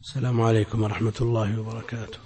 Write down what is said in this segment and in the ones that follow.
السلام عليكم ورحمة الله وبركاته.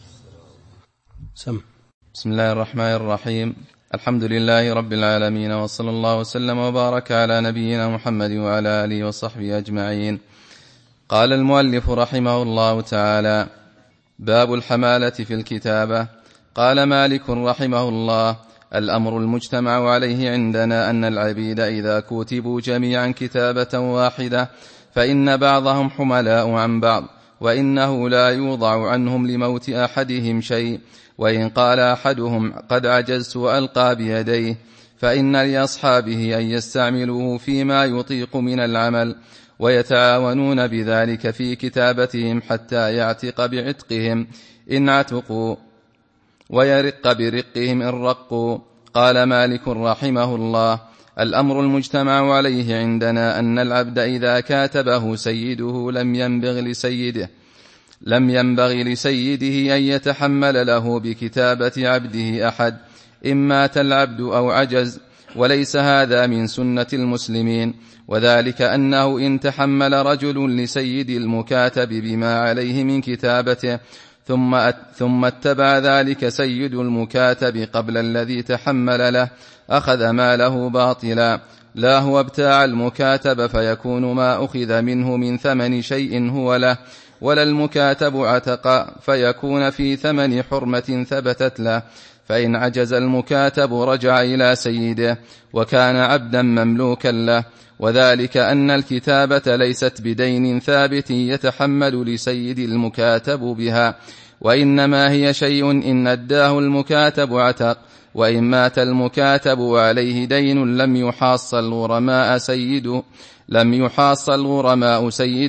بسم الله الرحمن الرحيم. الحمد لله رب العالمين، وصلى الله وسلم وبارك على نبينا محمد وعلى آله وصحبه أجمعين. قال المؤلف رحمه الله تعالى: باب الحمالة في الكتابة. قال مالك رحمه الله: الأمر المجتمع عليه عندنا أن العبيد إذا كتبوا جميعا كتابة واحدة فإن بعضهم حملاء عن بعض، وإنه لا يوضع عنهم لموت أحدهم شيء، وإن قال أحدهم قد عجزت وألقى بيديه فإن لأصحابه أن يستعملوه فيما يطيق من العمل، ويتعاونون بذلك في كتابتهم حتى يعتق بعتقهم إن عتقوا ويرق برقهم إن رقوا. قال مالك رحمه الله: الأمر المجتمع عليه عندنا أن العبد إذا كاتبه سيده لم ينبغي لسيده أن يتحمل له بكتابة عبده أحد، إن مات العبد أو عجز، وليس هذا من سنة المسلمين، وذلك أنه إن تحمل رجل لسيد المكاتب بما عليه من كتابته ثم اتبع ذلك سيد المكاتب قبل الذي تحمل له أخذ ماله باطلا، لا هو ابتاع المكاتب فيكون ما أخذ منه من ثمن شيء هو له، ولا المكاتب عتق فيكون في ثمن حرمة ثبتت له. فإن عجز المكاتب رجع إلى سيده وكان عبدا مملوكا له، وذلك أن الكتابة ليست بدين ثابت يتحمل لسيد المكاتب بها، وإنما هي شيء إن أداه المكاتب عتق، وإن مات المكاتب وعليه دين لم يحاص الغرماء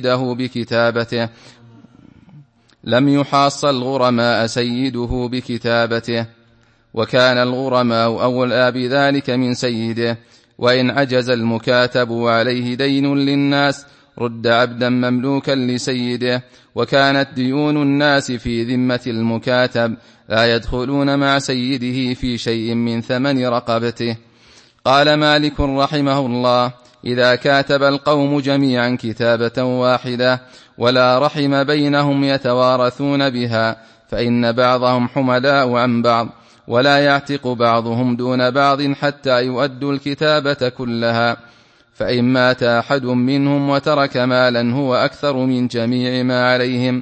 سيده بكتابته، وكان الغرماء أولى بذلك من سيده. وإن عجز المكاتب وعليه دين للناس رد عبدا مملوكا لسيده، وكانت ديون الناس في ذمة المكاتب لا يدخلون مع سيده في شيء من ثمن رقبته. قال مالك رحمه الله: إذا كاتب القوم جميعا كتابة واحدة ولا رحم بينهم يتوارثون بها فإن بعضهم حملاء عن بعض، ولا يعتق بعضهم دون بعض حتى يؤدوا الكتابة كلها. فإن مات أحد منهم وترك مالا هو أكثر من جميع ما عليهم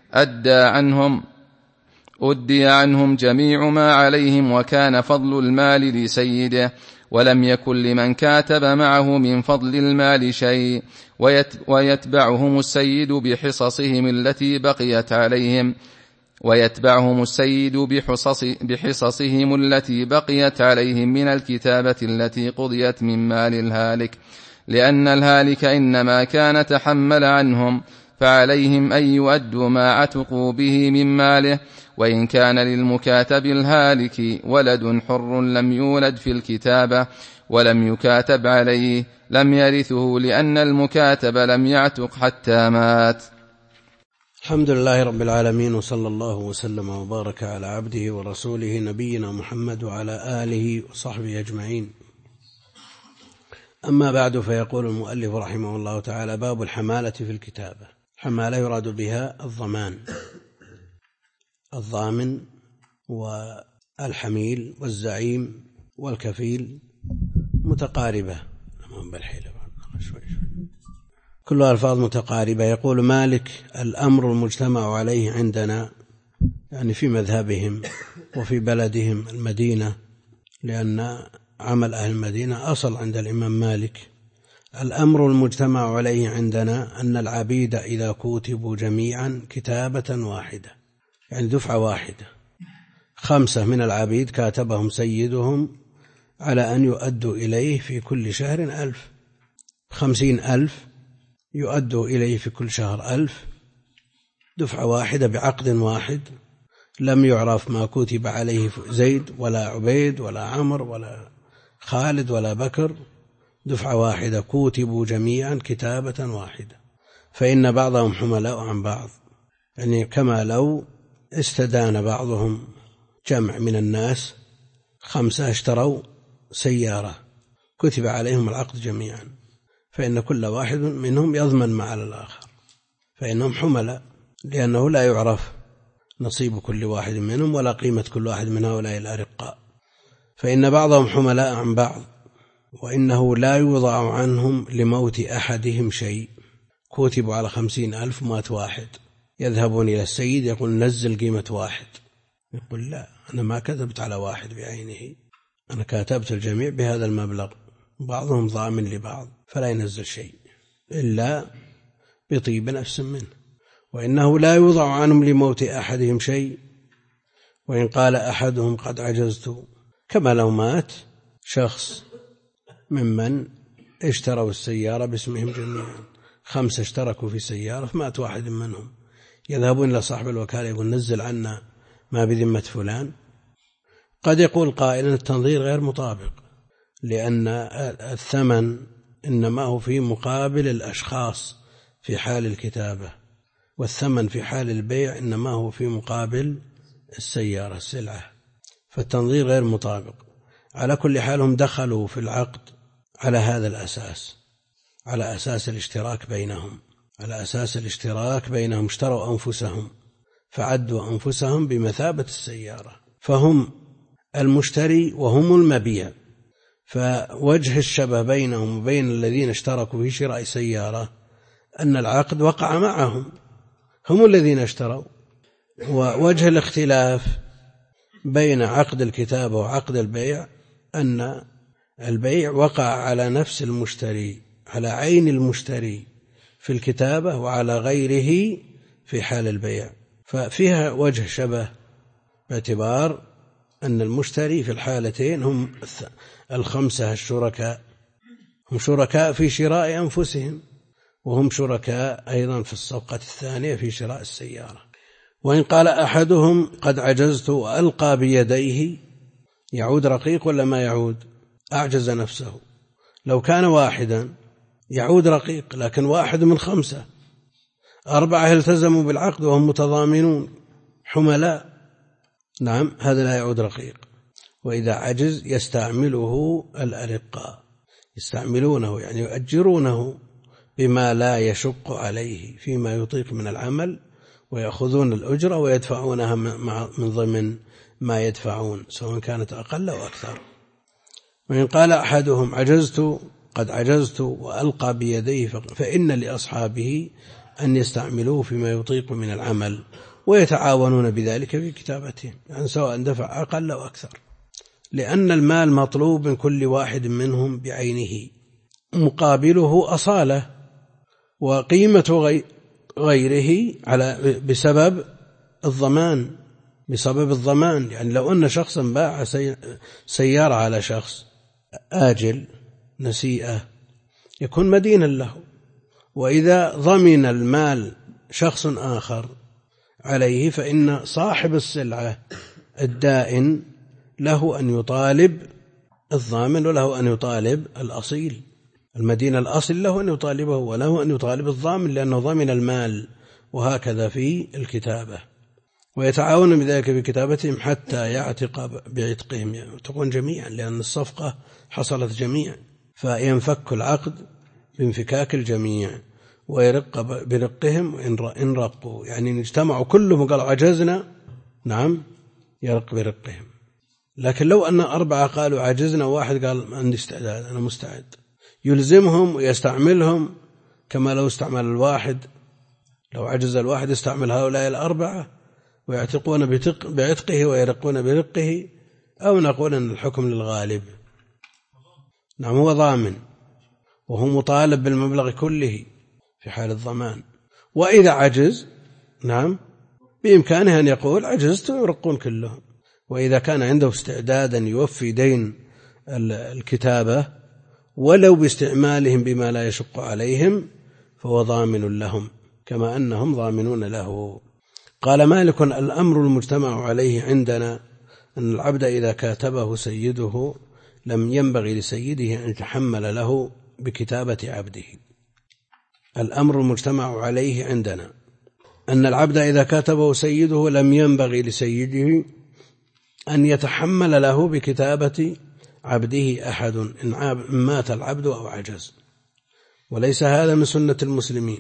أدي عنهم جميع ما عليهم، وكان فضل المال لسيده، ولم يكن لمن كاتب معه من فضل المال شيء، ويتبعهم السيد بحصصهم التي بقيت عليهم من الكتابة التي قضيت من مال الهالك، لأن الهالك إنما كان تحمل عنهم، فعليهم أن يؤدوا ما عتقوا به من ماله. وإن كان للمكاتب الهالك ولد حر لم يولد في الكتابة ولم يكاتب عليه لم يرثه، لأن المكاتب لم يعتق حتى مات. الحمد لله رب العالمين، وصلى الله وسلم وبارك على عبده ورسوله نبينا محمد وعلى آله وصحبه أجمعين. أما بعد، فيقول المؤلف رحمه الله تعالى: باب الحمالة في الكتابة. الحمالة يراد بها الضامن والحميل والزعيم والكفيل متقاربة، كلها ألفاظ متقاربة. يقول مالك: الأمر المجتمع عليه عندنا، يعني في مذهبهم وفي بلدهم المدينة، لأن عمل أهل المدينة أصل عند الإمام مالك. الأمر المجتمع عليه عندنا أن العبيد إذا كتبوا جميعا كتابة واحدة، يعني دفعة واحدة، 5 من العبيد كاتبهم سيدهم على أن يؤدوا إليه في كل شهر 1000، 50,000 يؤدوا إليه في كل شهر 1000، دفعة واحدة بعقد واحد، لم يعرف ما كتب عليه زيد ولا عبيد ولا عمر ولا خالد ولا بكر، دفعة واحدة كتبوا جميعا كتابة واحدة، فإن بعضهم حملاء عن بعض، يعني كما لو استدان بعضهم جمع من الناس 5 اشتروا سيارة كتب عليهم العقد جميعا، فإن كل واحد منهم يضمن ما على الآخر، فإنهم حملاء لأنه لا يعرف نصيب كل واحد منهم ولا قيمة كل واحد من هؤلاء الأرقاء، فإن بعضهم حملاء عن بعض، وإنه لا يوضع عنهم لموت أحدهم شيء. كتبوا على 50,000 مات واحد، يذهبون إلى السيد يقول نزل قيمة واحد، يقول لا، أنا ما كتبت على واحد بعينه، أنا كاتبت الجميع بهذا المبلغ، بعضهم ضامن لبعض، فلا ينزل شيء إلا بطيب نفس منه. وإنه لا يوضع عنهم لموت أحدهم شيء، وإن قال أحدهم قد عجزت، كما لو مات شخص ممن اشتروا السيارة باسمهم جميعا، 5 اشتركوا في سيارة فمات واحد منهم، يذهبون إلى صاحب الوكالة يقول نزل عنا ما بذمة فلان. قد يقول قائل التنظير غير مطابق، لأن الثمن إنما هو في مقابل الأشخاص في حال الكتابة، والثمن في حال البيع إنما هو في مقابل السيارة السلعة، فالتنظير غير مطابق. على كل حال هم دخلوا في العقد على هذا الأساس، على أساس الاشتراك بينهم، على أساس الاشتراك بينهم، اشتروا أنفسهم فعدوا أنفسهم بمثابة السيارة، فهم المشتري وهم المبيع، فوجه الشبه بينهم وبين الذين اشتركوا في شراء سيارة أن العقد وقع معهم، هم الذين اشتروا. ووجه الاختلاف بين عقد الكتابة وعقد البيع أن البيع وقع على نفس المشتري، على عين المشتري في الكتابة، وعلى غيره في حال البيع، ففيها وجه شبه باعتبار أن المشتري في الحالتين هم 5 الشركاء، هم شركاء في شراء أنفسهم، وهم شركاء أيضا في الصفقة الثانية في شراء السيارة. وإن قال أحدهم قد عجزت وألقى بيديه، يعود رقيق ولا ما يعود؟ أعجز نفسه. لو كان واحدا يعود رقيق، لكن واحد من 5، 4 التزموا بالعقد وهم متضامنون حملاء، نعم هذا لا يعود رقيق. وإذا عجز يستعمله الأرقاء، يستعملونه يعني يؤجرونه بما لا يشق عليه فيما يطيق من العمل، ويأخذون الأجرة ويدفعونها من ضمن ما يدفعون، سواء كانت أقل أو أكثر. وإن قال أحدهم عجزت قد عجزت وألقى بيديه، فإن لأصحابه أن يستعملوه فيما يطيق من العمل، ويتعاونون بذلك في كتابتهم، يعني سواء دفع أقل أو أكثر، لأن المال مطلوب من كل واحد منهم بعينه، مقابله أصالة وقيمة غيره بسبب الضمان. يعني لو أن شخصا باع سيارة على شخص آجل نسيئة يكون مدينا له، وإذا ضمن المال شخص آخر عليه فإن صاحب السلعة الدائن له أن يطالب الضامن وله أن يطالب الأصيل، المدين الأصل له أن يطالبه وله أن يطالب الضامن لأنه ضمن المال، وهكذا في الكتابة. ويتعاون بذلك في كتابتهم حتى يعتق بعتقهم، يعتقون جميعا لأن الصفقة حصلت جميعا، فينفك العقد بانفكاك الجميع، ويرق برقهم إن رقوا، يعني إن اجتمعوا كلهم قالوا عجزنا، نعم يرق برقهم. لكن لو أن 4 قالوا عجزنا وواحد قال عندي استعداد أنا مستعد، يلزمهم ويستعملهم كما لو استعمل الواحد، لو عجز الواحد يستعمل هؤلاء 4 ويعتقون بعتقه ويرقون برقه، أو نقول أن الحكم للغالب، نعم هو ضامن وهو مطالب بالمبلغ كله في حال الضمان. وإذا عجز نعم بإمكانه أن يقول عجزت ويرقون كلهم. وإذا كان عنده استعدادا يوفي دين الكتابة ولو باستعمالهم بما لا يشق عليهم فهو ضامن لهم كما أنهم ضامنون له. قال مالك الأمر المجتمع عليه عندنا أن العبد إذا كاتبه سيده لم ينبغي لسيده أن يتحمل له بكتابة عبده. الأمر المجتمع عليه عندنا أن العبد إذا كاتبه سيده لم ينبغي لسيده أن يتحمل له بكتابة عبده أحد إن مات العبد أو عجز، وليس هذا من سنة المسلمين،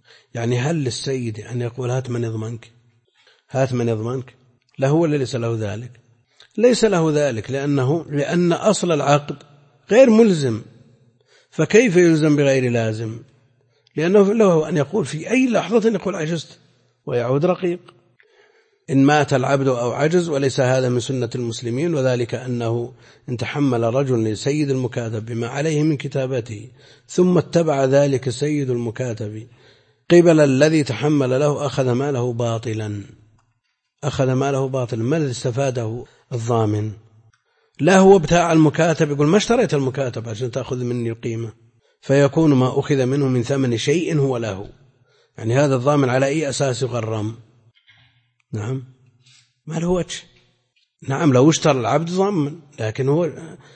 يعني هل للسيد أن يقول هات من يضمنك، هات من يضمنك؟ له ولا ليس له ذلك؟ ليس له ذلك، لأن أصل العقد غير ملزم، فكيف يلزم بغير لازم؟ لأنه له أن يقول في أي لحظة يقول عجزت ويعود رقيق. إن مات العبد أو عجز، وليس هذا من سنة المسلمين، وذلك أنه إن تحمل رجل لسيد المكاتب بما عليه من كتابته ثم اتبع ذلك سيد المكاتب قبل الذي تحمل له أخذ ماله باطلا، أخذ ماله باطلا. ما الذي استفاده الضامن؟ لا هو بتاع المكاتب يقول ما اشتريت المكاتب عشان تأخذ مني القيمة، فيكون ما أخذ منه من ثمن شيء هو له. يعني هذا الضامن على أي أساس يغرم؟ نعم ما له وجه. نعم لو اشترى العبد ضامن، لكن هو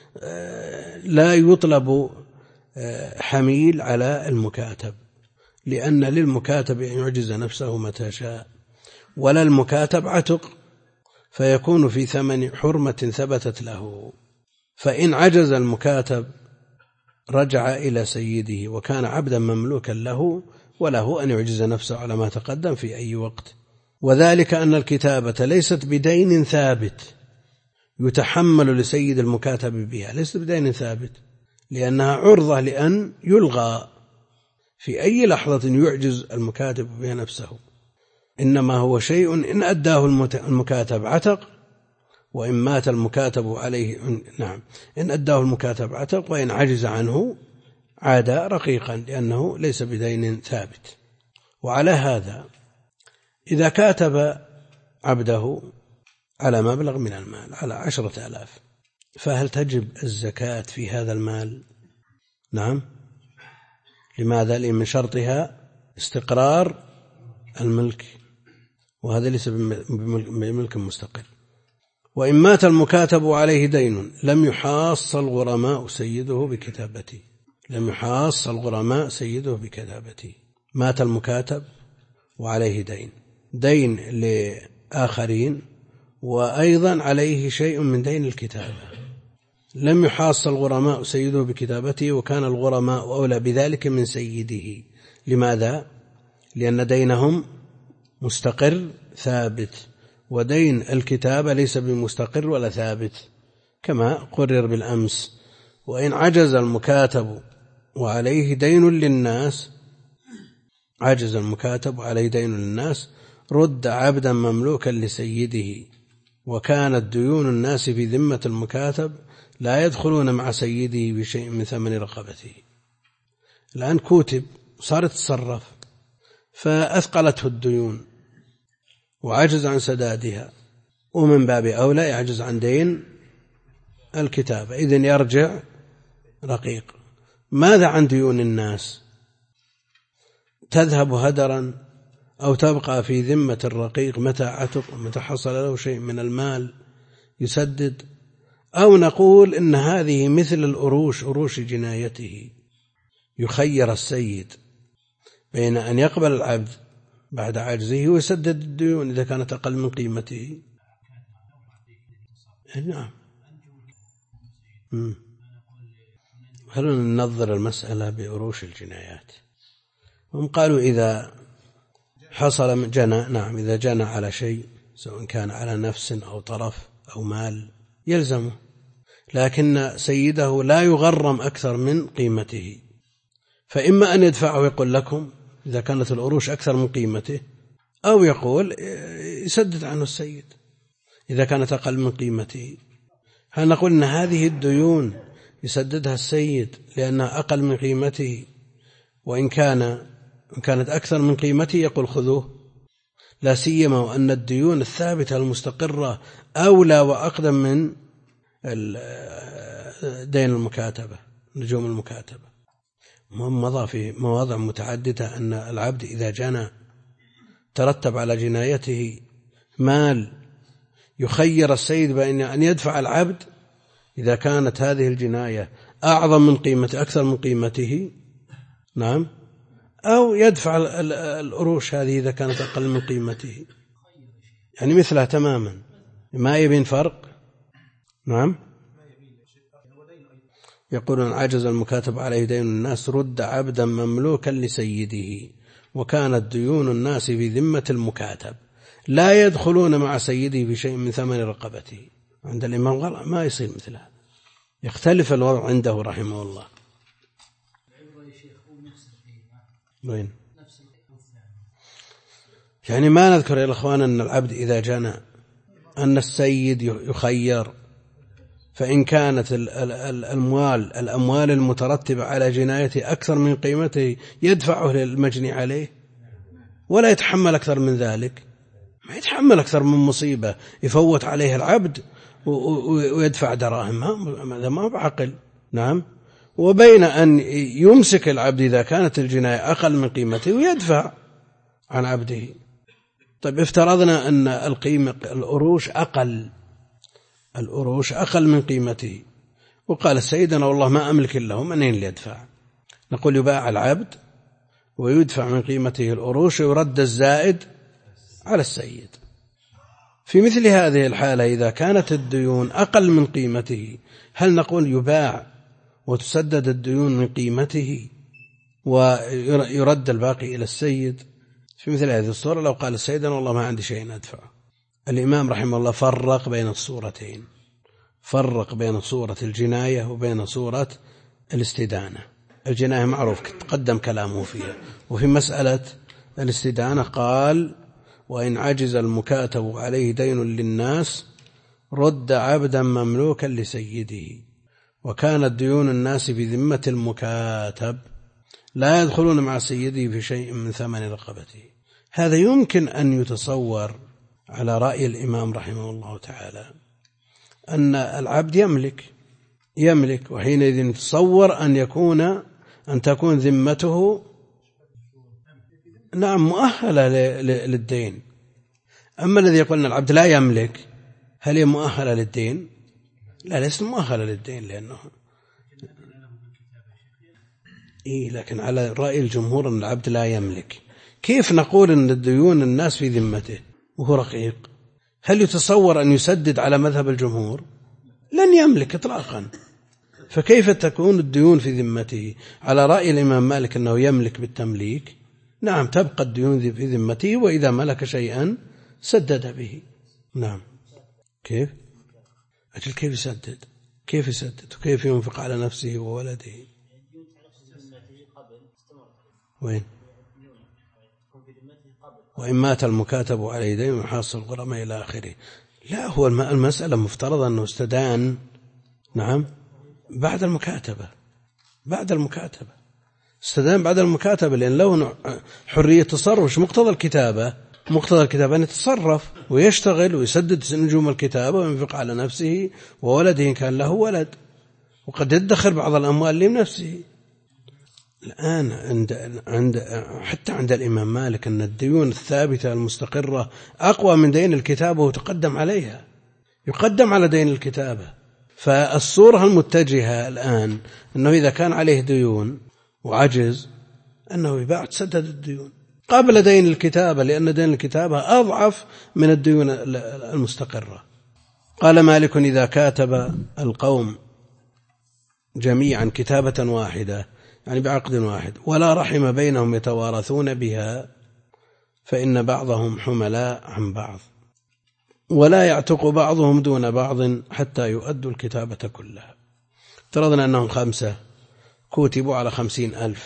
لا يطلب حميل على المكاتب، لأن للمكاتب أن يعجز نفسه متى شاء، ولا المكاتب عتق فيكون في ثمن حرمة ثبتت له. فإن عجز المكاتب رجع إلى سيده وكان عبدا مملوكا له، وله أن يعجز نفسه على ما تقدم في أي وقت. وذلك أن الكتابة ليست بدين ثابت يتحمل لسيد المكاتب بها، ليست بدين ثابت، لأنها عرضة لأن يلغى في أي لحظة يعجز المكاتب بها نفسه. إنما هو شيء إن أداه المكاتب عتق، وإن مات المكاتب عليه نعم إن أداه المكاتب عتق، وإن عجز عنه عاد رقيقا، لأنه ليس بدين ثابت. وعلى هذا إذا كاتب عبده على مبلغ من المال على 10,000، فهل تجب الزكاة في هذا المال؟ نعم. لماذا؟ لأن من شرطها استقرار الملك، وهذا ليس بملك مستقل. وإن مات المكاتب عليه دين لم يحاص الغرماء سيده بكتابته، لم يحاص الغرماء سيده بكتابته. مات المكاتب وعليه دين لآخرين، وأيضا عليه شيء من دين الكتابة، لم يحاص الغرماء سيده بكتابته، وكان الغرماء أولى بذلك من سيده. لماذا؟ لأن دينهم مستقر ثابت، ودين الكتابة ليس بمستقر ولا ثابت كما قرر بالأمس. وإن عجز المكاتب وعليه دين للناس، عجز المكاتب وعليه دين للناس، رد عبدا مملوكا لسيده، وكانت ديون الناس في ذمة المكاتب لا يدخلون مع سيده بشيء من ثمن رقبته. الآن كتب صار يتصرف فأثقلته الديون وعجز عن سدادها، ومن باب أولى يعجز عن دين الكتابة، إذن يرجع رقيق. ماذا عن ديون الناس؟ تذهب هدرا أو تبقى في ذمة الرقيق متى عتق، متى حصل له شيء من المال يسدد؟ أو نقول إن هذه مثل الأروش، أروش جنايته، يخير السيد بين أن يقبل العبد بعد عجزه ويسدد الديون إذا كانت أقل من قيمته. نعم. خلونا ننظر المسألة بأروش الجنايات. هم قالوا إذا حصل جنى، نعم إذا جنى على شيء سواء كان على نفس أو طرف أو مال يلزمه، لكن سيده لا يغرم أكثر من قيمته، فإما أن يدفعه ويقول لكم إذا كانت الأروش أكثر من قيمته، أو يقول يسدد عنه السيد إذا كانت أقل من قيمته. هل نقول أن هذه الديون يسددها السيد لأنها أقل من قيمته، وإن كانت أكثر من قيمته يقول خذوه، لا سيما وأن الديون الثابتة المستقرة أولى وأقدم من دين المكاتبة، نجوم المكاتبة. مضى في مواضع متعددة أن العبد إذا جنى ترتب على جنايته مال، يخير السيد بأن أن يدفع العبد إذا كانت هذه الجناية أعظم من قيمته، أكثر من قيمته، نعم، أو يدفع الأروش هذه إذا كانت أقل من قيمته، يعني مثلها تماما، ما يبين فرق. نعم. يقولون عجز المكاتب عليه دين الناس رد عبدا مملوكا لسيده، وكانت ديون الناس في ذمة المكاتب لا يدخلون مع سيده في شيء من ثمن رقبته. عند الإمام غلط، ما يصير مثل هذا، يختلف الوضع عنده رحمه الله. وين؟ يعني ما نذكر يا الأخوان أن العبد إذا جنى أن السيد يخير، فإن كانت الأموال المترتبة على جنايته أكثر من قيمته يدفعه للمجني عليه، ولا يتحمل أكثر من ذلك، ما يتحمل أكثر من مصيبة يفوت عليه العبد ويدفع دراهم، هذا ما بعقل. نعم. وبين أن يمسك العبد إذا كانت الجناية أقل من قيمته ويدفع عن عبده. طيب افترضنا أن الأروش أقل من قيمته، وقال السيد أنا والله ما أملك إلا من أين يدفع؟ نقول يباع العبد ويدفع من قيمته الأروش ويرد الزائد على السيد. في مثل هذه الحالة إذا كانت الديون أقل من قيمته هل نقول يباع وتسدد الديون من قيمته ويرد الباقي إلى السيد؟ في مثل هذه الصورة لو قال السيد أنا والله ما عندي شيء أدفعه. الإمام رحمه الله فرق بين الصورتين، فرق بين صورة الجناية وبين صورة الاستدانة. الجناية معروف تقدم كلامه فيها، وفي مسألة الاستدانة قال وإن عجز المكاتب عليه دين للناس رد عبدا مملوكا لسيده، وكانت ديون الناس بذمة المكاتب لا يدخلون مع سيده في شيء من ثمن رقبته. هذا يمكن أن يتصور على رأي الإمام رحمه الله تعالى أن العبد يملك، وحينئذ يتصور أن تكون ذمته نعم مؤهلة للدين. أما الذي يقول أن العبد لا يملك هل هي مؤهلة للدين؟ لا، ليست مؤهلة للدين، لأنه لكن على رأي الجمهور أن العبد لا يملك. كيف نقول أن الديون الناس في ذمته وهو رقيق؟ هل يتصور أن يسدد على مذهب الجمهور؟ لن يملك إطلاقا، فكيف تكون الديون في ذمته؟ على رأي الإمام مالك أنه يملك بالتمليك، نعم تبقى الديون في ذمته، وإذا ملك شيئا سدد به. نعم. كيف؟ أجل كيف يسدد وكيف ينفق على نفسه وولده؟ وين؟ وإن مات المكاتب عليه دين وحاصل الغرماء إلى آخره. لا، هو المسألة مفترض أنه استدان نعم بعد المكاتبة استدان بعد المكاتبة، لأن له حرية تصرف. مقتضى الكتابة أن يتصرف ويشتغل ويسدد نجوم الكتابة وينفق على نفسه وولده إن كان له ولد، وقد يدخر بعض الأموال لنفسه. الآن حتى عند الإمام مالك أن الديون الثابتة المستقرة أقوى من دين الكتابة وتقدم عليها، يقدم على دين الكتابة. فالصورة المتجهة الآن أنه إذا كان عليه ديون وعجز أنه يباع تسدد الديون قبل دين الكتابة، لأن دين الكتابة أضعف من الديون المستقرة. قال مالك إذا كاتب القوم جميعا كتابة واحدة يعني بعقد واحد ولا رحم بينهم يتوارثون بها فإن بعضهم حملاء عن بعض ولا يعتق بعضهم دون بعض حتى يؤدوا الكتابة كلها. افترضنا أنهم 5 كتبوا على 50,000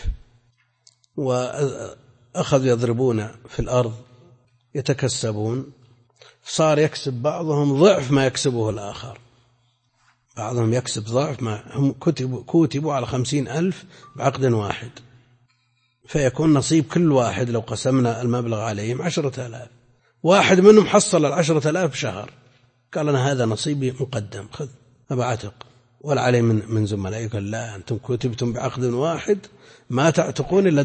وأخذوا يضربون في الأرض يتكسبون، صار يكسب بعضهم ضعف ما يكسبه الآخر، بعضهم يكسب ضعف ما هم كتبوا على 50,000 بعقد واحد، فيكون نصيب كل واحد لو قسمنا المبلغ عليهم 10,000. واحد منهم حصل 10,000 بشهر، قال أنا هذا نصيبي مقدم، خذ أبا عتق، ولا عليه من زملائك. لا، أنتم كتبتم بعقد واحد ما تعتقون إلا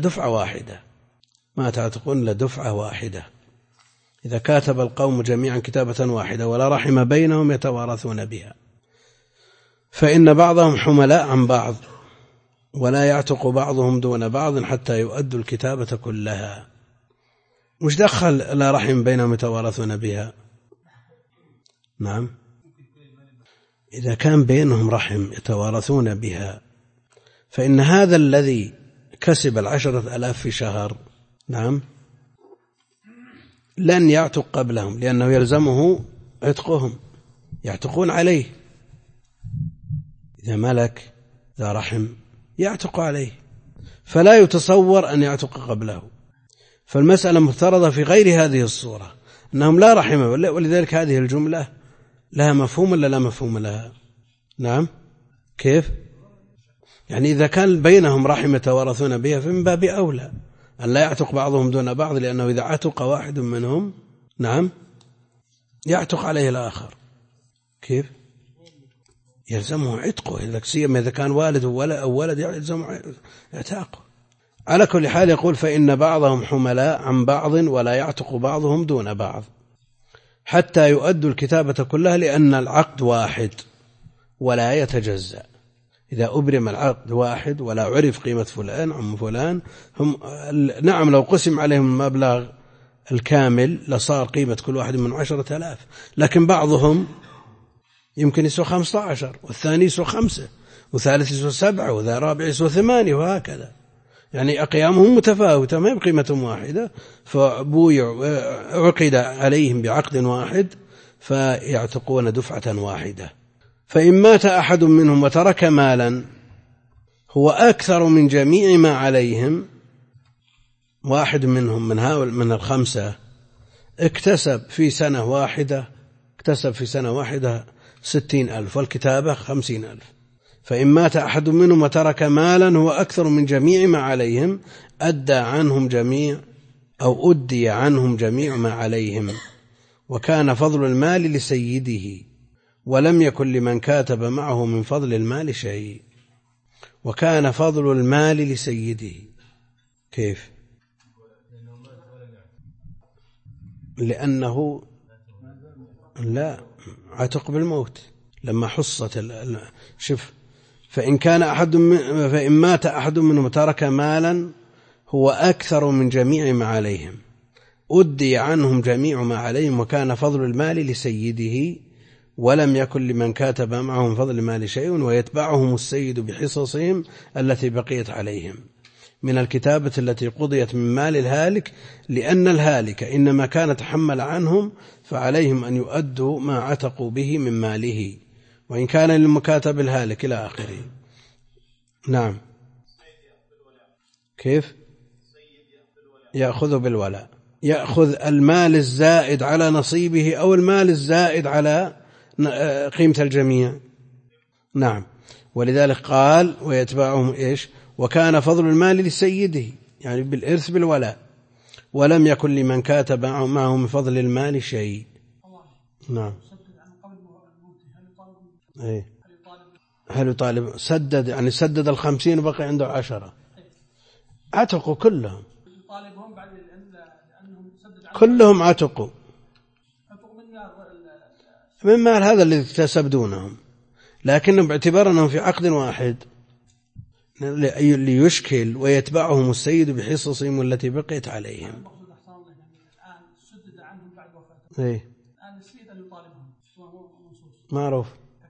دفعة واحدة، إذا كاتب القوم جميعا كتابة واحدة ولا رحم بينهم يتوارثون بها فإن بعضهم حملاء عن بعض ولا يعتق بعضهم دون بعض حتى يؤدوا الكتابة كلها. مش دخل لا رحم بينهم يتوارثون بها؟ نعم، إذا كان بينهم رحم يتوارثون بها فإن هذا الذي كسب 10,000 في شهر نعم لن يعتق قبلهم، لأنه يلزمه عتقهم، يعتقون عليه. إذا ملك ذا رحم يعتق عليه، فلا يتصور أن يعتق قبله. فالمسألة مفترضة في غير هذه الصورة، أنهم لا رحم، ولذلك هذه الجملة لها مفهوم ولا لا مفهوم لها؟ نعم كيف؟ يعني إذا كان بينهم رحم يتوارثون بها فمن باب أولى أن لا يعتق بعضهم دون بعض، لأنه إذا عتق واحد منهم نعم يعتق عليه الآخر. كيف؟ يلزمه عتقه، إذا كان والد أو ولد يلزمه اعتاقه. على كل حال يقول فإن بعضهم حملاء عن بعض ولا يعتق بعضهم دون بعض حتى يؤدوا الكتابة كلها، لأن العقد واحد ولا يتجزأ. إذا أبرم العقد واحد ولا عرف قيمة فلان عم فلان، هم نعم لو قسم عليهم المبلغ الكامل لصار قيمة كل واحد من 10,000، لكن بعضهم يمكن يسوى 15، والثاني يسوى 5، والثالث يسوى 7، وذا رابع يسوى 8، وهكذا. يعني أقيامهم متفاوتة ما بقيمة واحدة، عقد عليهم بعقد واحد فيعتقون دفعة واحدة. فإن مات أحد منهم وترك مالا هو أكثر من جميع ما عليهم، واحد منهم من الخمسة اكتسب في سنة واحدة 60,000 والكتابة 50,000. فإن مات أحد منهم وترك مالا هو أكثر من جميع ما عليهم أدي عنهم جميع ما عليهم، وكان فضل المال لسيده ولم يكن لمن كاتب معه من فضل المال شيء. وكان فضل المال لسيده. كيف؟ لأنه لا عتق بالموت لما حصت شوف فإن مات أحد منهم وترك مالا هو أكثر من جميع ما عليهم أدي عنهم جميع ما عليهم، وكان فضل المال لسيده ولم يكن لمن كاتب معهم فضل المال شيء، ويتبعهم السيد بحصصهم التي بقيت عليهم من الكتابة التي قضيت من مال الهالك، لأن الهالك إنما كان تحمل عنهم فعليهم أن يؤدوا ما عتقوا به من ماله، وإن كان للمكاتب الهالك إلى آخره. نعم كيف؟ يأخذ بالولاء، يأخذ المال الزائد على نصيبه أو المال الزائد على قيمة الجميع. نعم، ولذلك قال ويتبعهم إيش؟ وكان فضل المال لسيده، يعني بالإرث بالولاء، ولم يكن لمن كاتب معه من فضل المال شيء. نعم. إيه؟ هل يطالب؟ سدد، يعني سدد 50 وبقي عنده 10، عتقوا كلهم، كلهم عتقوا من مال هذا الذي اكتسب دونهم، لكنهم باعتبار أنهم في عقد واحد ليشكل ويتبعهم السيد بحصصهم التي بقيت عليهم. إيه؟ معروف.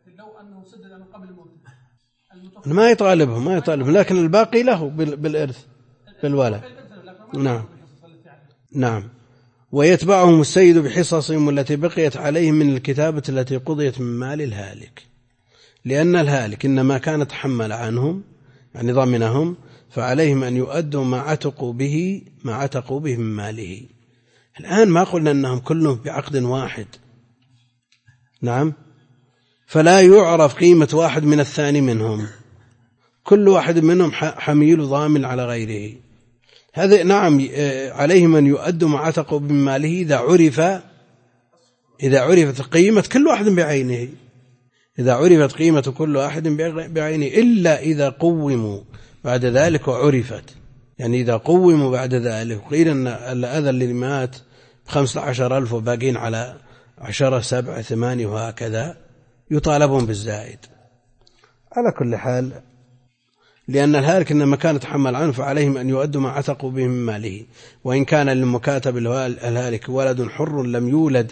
ما يطالبهم لكن الباقي له بالإرث بالولاء. نعم نعم. ويتبعهم السيد بحصصهم التي بقيت عليهم من الكتابة التي قضيت من مال الهالك، لأن الهالك إنما كان تحمل عنهم يعني ضمنهم، فعليهم أن يؤدوا ما عتقوا به من ماله. الآن ما قلنا أنهم كلهم بعقد واحد. نعم. فلا يعرف قيمة واحد من الثاني منهم، كل واحد منهم حميل ضامن على غيره. هذا نعم عليهم أن يؤدوا ما عتقوا من ماله إذا عرفت قيمة كل واحد بعينه، إذا عرفت قيمة كل واحد بعينه، إلا إذا قوموا بعد ذلك وعرفت. يعني إذا قوموا بعد ذلك قيل أن هذا اللي مات 15,000 وباقين على 10 7 8 وهكذا يطالبون بالزائد. على كل حال لأن الهالك إنما كان يتحمل عنه فعليهم أن يؤدوا ما عتقوا به من ماله، وإن كان للمكاتب الهالك ولد حر لم يولد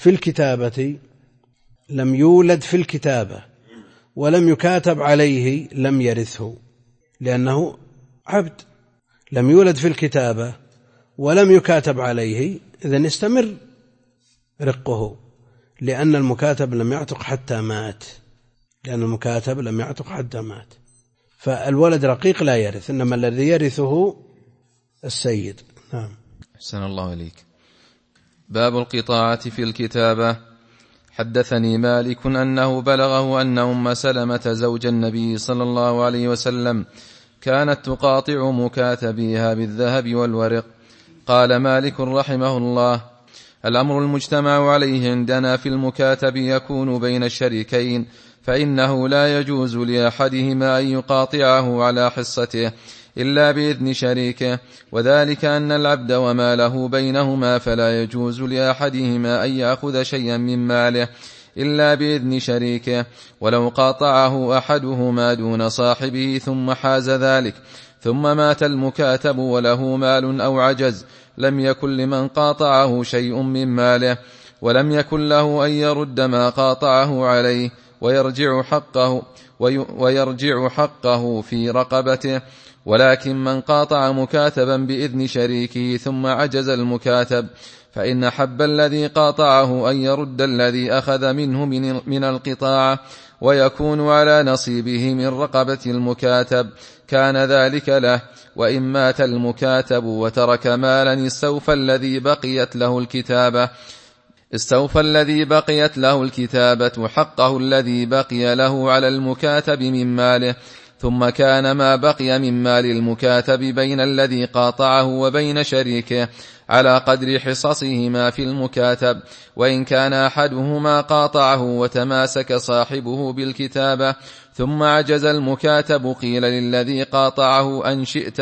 في الكتابة ولم يكاتب عليه لم يرثه، لأنه عبد لم يولد في الكتابة ولم يكاتب عليه إذن يستمر رقه، لأن المكاتب لم يعتق حتى مات، فالولد رقيق لا يرث، إنما الذي يرثه السيد. نعم. أحسن الله إليك. باب القطاعة في الكتابة. حدثني مالك أنه بلغه أن أم سلمة زوج النبي صلى الله عليه وسلم كانت تقاطع مكاتبيها بالذهب والورق. قال مالك رحمه الله: الأمر المجتمع عليه عندنا في المكاتب يكون بين الشريكين، فإنه لا يجوز لأحدهما أن يقاطعه على حصته إلا بإذن شريكه، وذلك أن العبد وماله بينهما، فلا يجوز لأحدهما أن يأخذ شيئا من ماله إلا بإذن شريكه. ولو قاطعه أحدهما دون صاحبه ثم حاز ذلك ثم مات المكاتب وله مال أو عجز، لم يكن لمن قاطعه شيء من ماله، ولم يكن له أن يرد ما قاطعه عليه ويرجع حقه في رقبته. ولكن من قاطع مكاتبا بإذن شريكه ثم عجز المكاتب، فإن حب الذي قاطعه أن يرد الذي أخذ منه من القطاعة ويكون على نصيبه من رقبة المكاتب، كان ذلك له. وإن مات المكاتب وترك مالا استوفى الذي بقيت له الكتابة حقه الذي بقي له على المكاتب من ماله، ثم كان ما بقي من مال المكاتب بين الذي قاطعه وبين شريكه على قدر حصصهما في المكاتب. وإن كان أحدهما قاطعه وتماسك صاحبه بالكتابة ثم عجز المكاتب، قيل للذي قاطعه: أن شئت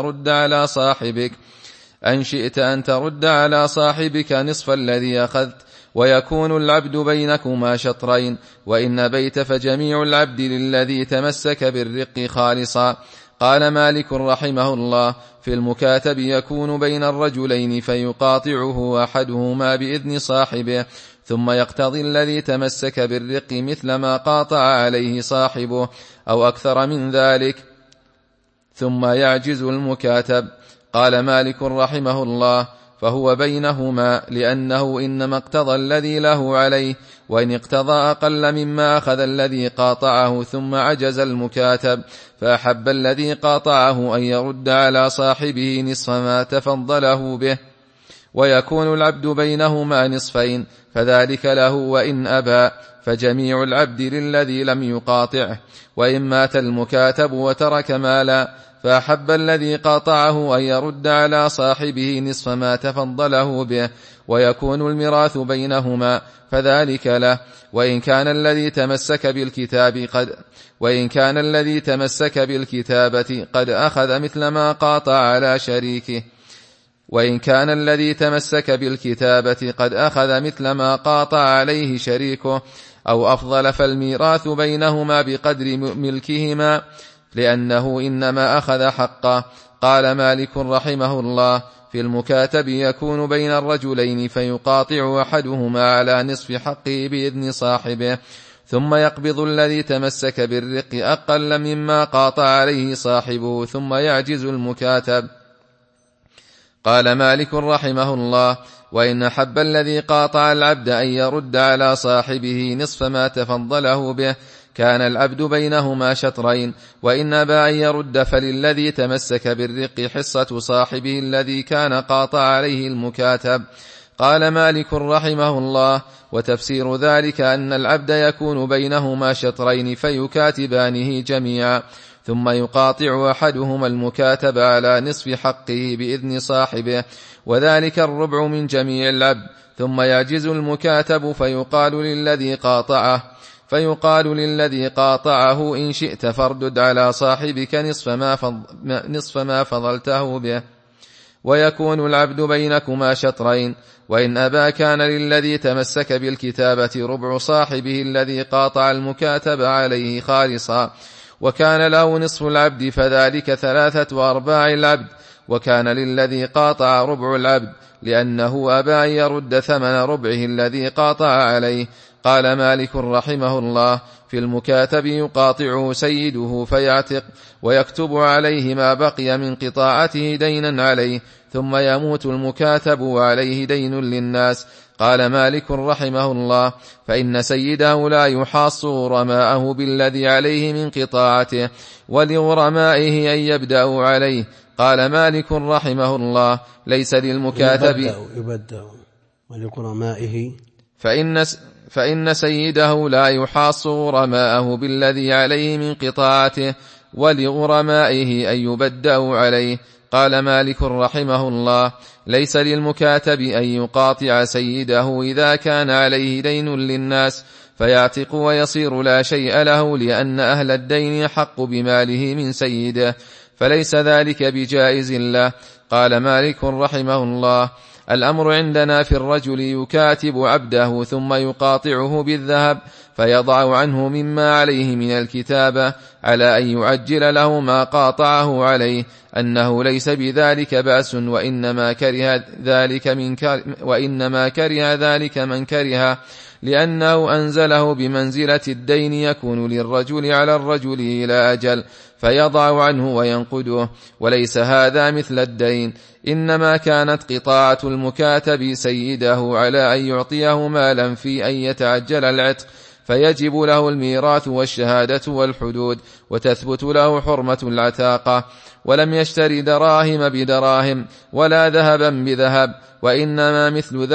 أن ترد على صاحبك نصف الذي أخذت، ويكون العبد بينكما شطرين، وإن أبيت فجميع العبد للذي تمسك بالرق خالصا. قال مالك رحمه الله: في المكاتب يكون بين الرجلين فيقاطعه أحدهما بإذن صاحبه، ثم يقتضي الذي تمسك بالرق مثل ما قاطع عليه صاحبه أو أكثر من ذلك، ثم يعجز المكاتب. قال مالك رحمه الله: فهو بينهما، لأنه إنما اقتضى الذي له عليه، وإن اقتضى أقل مما أخذ الذي قاطعه ثم عجز المكاتب، فأحب الذي قاطعه أن يرد على صاحبه نصف ما تفضله به، ويكون العبد بينهما نصفين، فذلك له. وإن أبى فجميع العبد للذي لم يقاطعه. وإن مات المكاتب وترك مالا، فأحب الذي قاطعه أن يرد على صاحبه نصف ما تفضله به، ويكون الميراث بينهما، فذلك له. وإن كان الذي تمسك بالكتابة قد أخذ مثل ما قاطع على شريكه، عليه شريكه أو أفضل، فالميراث بينهما بقدر ملكهما، لأنه إنما أخذ حقه. قال مالك رحمه الله: في المكاتب يكون بين الرجلين فيقاطع أحدهما على نصف حقه بإذن صاحبه، ثم يقبض الذي تمسك بالرق أقل مما قاطع عليه صاحبه، ثم يعجز المكاتب. قال مالك رحمه الله: وإن أحب الذي قاطع العبد أن يرد على صاحبه نصف ما تفضله به، كان العبد بينهما شطرين. وإن أبى أن يرد، فللذي تمسك بالرق حصة صاحبه الذي كان قاطع عليه المكاتب. قال مالك رحمه الله: وتفسير ذلك أن العبد يكون بينهما شطرين فيكاتبانه جميعا، ثم يقاطع أحدهما المكاتب على نصف حقه بإذن صاحبه، وذلك الربع من جميع العبد، ثم يعجز المكاتب، فيقال للذي قاطعه: إن شئت فاردد على صاحبك نصف ما فضلته به، ويكون العبد بينكما شطرين. وإن أبى كان للذي تمسك بالكتابة ربع صاحبه الذي قاطع المكاتب عليه خالصا، وكان له نصف العبد، فذلك 3/4 العبد، وكان للذي قاطع ربع العبد، لأنه أبى أن يرد ثمن ربعه الذي قاطع عليه. قال مالك رحمه الله: في المكاتب يقاطعه سيده فيعتق، ويكتب عليه ما بقي من قطاعته دينا عليه، ثم يموت المكاتب وعليه دين للناس. قال مالك رحمه الله: فإن سيده لا يحاص غرماءه بالذي عليه من قطاعته، ولغرمائه أن يبدأوا عليه. قال مالك رحمه الله: ليس للمكاتب يبدأ ولغرمائه، فإن سيده لا يحاص غرماءه بالذي عليه من قطاعته، ولغرمائه أن يبدأوا عليه. قال مالك رحمه الله: ليس للمكاتب أن يقاطع سيده إذا كان عليه دين للناس فيعتق ويصير لا شيء له، لأن أهل الدين حق بماله من سيده، فليس ذلك بجائز له. قال مالك رحمه الله: الأمر عندنا في الرجل يكاتب عبده ثم يقاطعه بالذهب فيضع عنه مما عليه من الكتابة على أن يعجل له ما قاطعه عليه، أنه ليس بذلك بأس، وإنما كره ذلك من كره، لأنه أنزله بمنزلة الدين يكون للرجل على الرجل إلى أجل فيضع عنه وينقده، وليس هذا مثل الدين. إنما كانت قطاعة المكاتب سيده على أن يعطيه مالا في أن يتعجل العتق، فيجب له الميراث والشهادة والحدود، وتثبت له حرمة العتاقة، ولم يشتري دراهم بدراهم ولا ذهبا بذهب، وإنما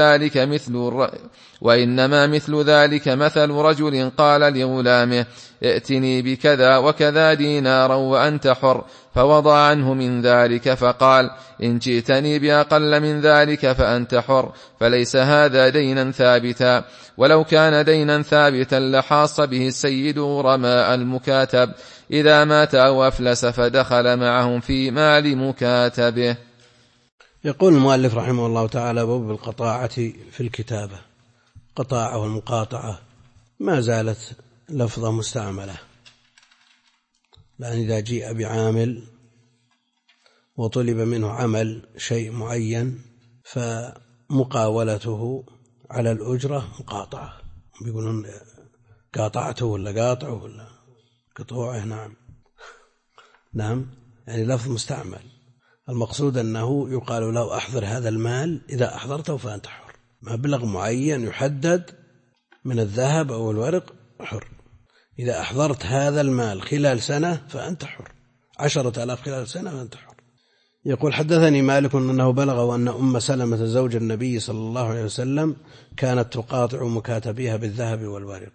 مثل ذلك مثل رجل قال لغلامه: ائتني بكذا وكذا دينارا وأنت حر، فوضع عنه من ذلك فقال: إن جئتني بأقل من ذلك فأنت حر. فليس هذا دينا ثابتا، ولو كان دينا ثابتا لحاص به السيد غرماء المكاتب إذا مات أو أفلس فدخل معهم في مال مكاتبه. يقول المؤلف رحمه الله تعالى: باب القطاعة في الكتابة. قطاعة والمقاطعة ما زالت لفظة مستعملة، لأن إذا جيء بعامل وطلب منه عمل شيء معين فمقاولته على الأجرة مقاطعة، بيقولون قاطعته ولا قاطعه ولا قطوعه. نعم يعني لفظ مستعمل. المقصود أنه يقال له: أحضر هذا المال، إذا أحضرته فأنت حر. مبلغ معين يحدد من الذهب أو الورق حر. إذا أحضرت هذا المال خلال سنة فأنت حر، 10,000 خلال سنة فأنت حر. يقول: حدثني مالك أنه بلغه أن أم سلمة زوج النبي صلى الله عليه وسلم كانت تقاطع مكاتبيها بالذهب والورق،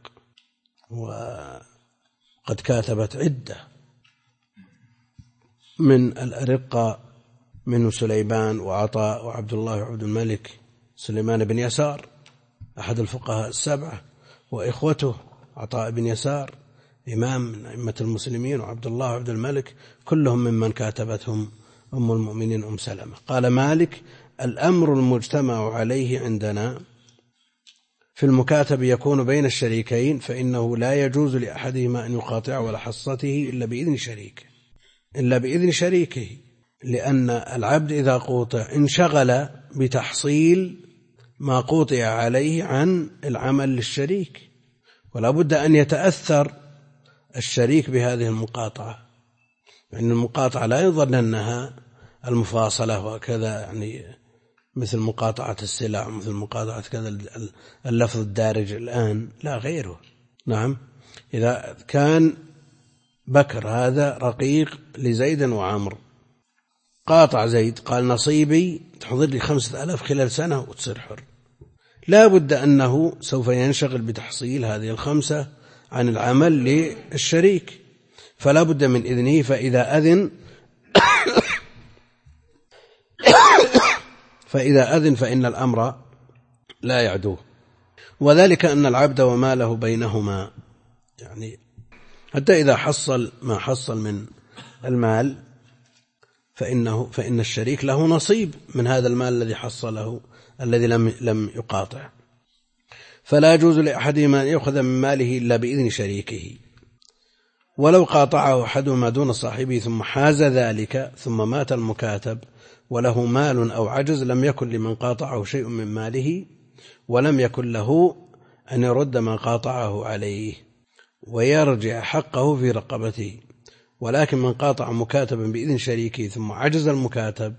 وقد كاتبت عدة من الأرقة، منه سليمان وعطاء وعبد الله وعبد الملك. سليمان بن يسار أحد الفقهاء السبعة، وإخوته عطاء بن يسار إمام من أئمة المسلمين، وعبد الله وعبد الملك كلهم ممن كاتبتهم أم المؤمنين أم سلمة. قال مالك: الأمر المجتمع عليه عندنا في المكاتب يكون بين الشريكين، فإنه لا يجوز لأحدهما أن يقاطع ولا حصته إلا بإذن شريكه، لأن العبد إذا قوطع انشغل بتحصيل ما قوطع عليه عن العمل للشريك، ولا بد أن يتأثر الشريك بهذه المقاطعة، لأن المقاطعة لا يظن أنها المفاصلة وكذا، يعني مثل مقاطعة السلع، مثل مقاطعة كذا اللفظ الدارج الآن، لا غيره. نعم، إذا كان بكر هذا رقيق لزيد وعمر، قاطع زيد قال: نصيبي تحضر لي 5,000 خلال سنة وتصير حر، لا بد أنه سوف ينشغل بتحصيل هذه 5 عن العمل للشريك، فلا بد من إذنه، فإذا أذن فإن الأمر لا يعدوه. وذلك أن العبد وماله بينهما، يعني حتى إذا حصل ما حصل من المال فإن الشريك له نصيب من هذا المال الذي حصله الذي لم يقاطع، فلا يجوز لأحدهما أن يأخذ من ماله إلا بإذن شريكه. ولو قاطعه أحدهما دون صاحبه ثم حاز ذلك ثم مات المكاتب وله مال أو عجز، لم يكن لمن قاطعه شيء من ماله، ولم يكن له أن يرد ما قاطعه عليه ويرجع حقه في رقبته. ولكن من قاطع مكاتبا بإذن شريكه ثم عجز المكاتب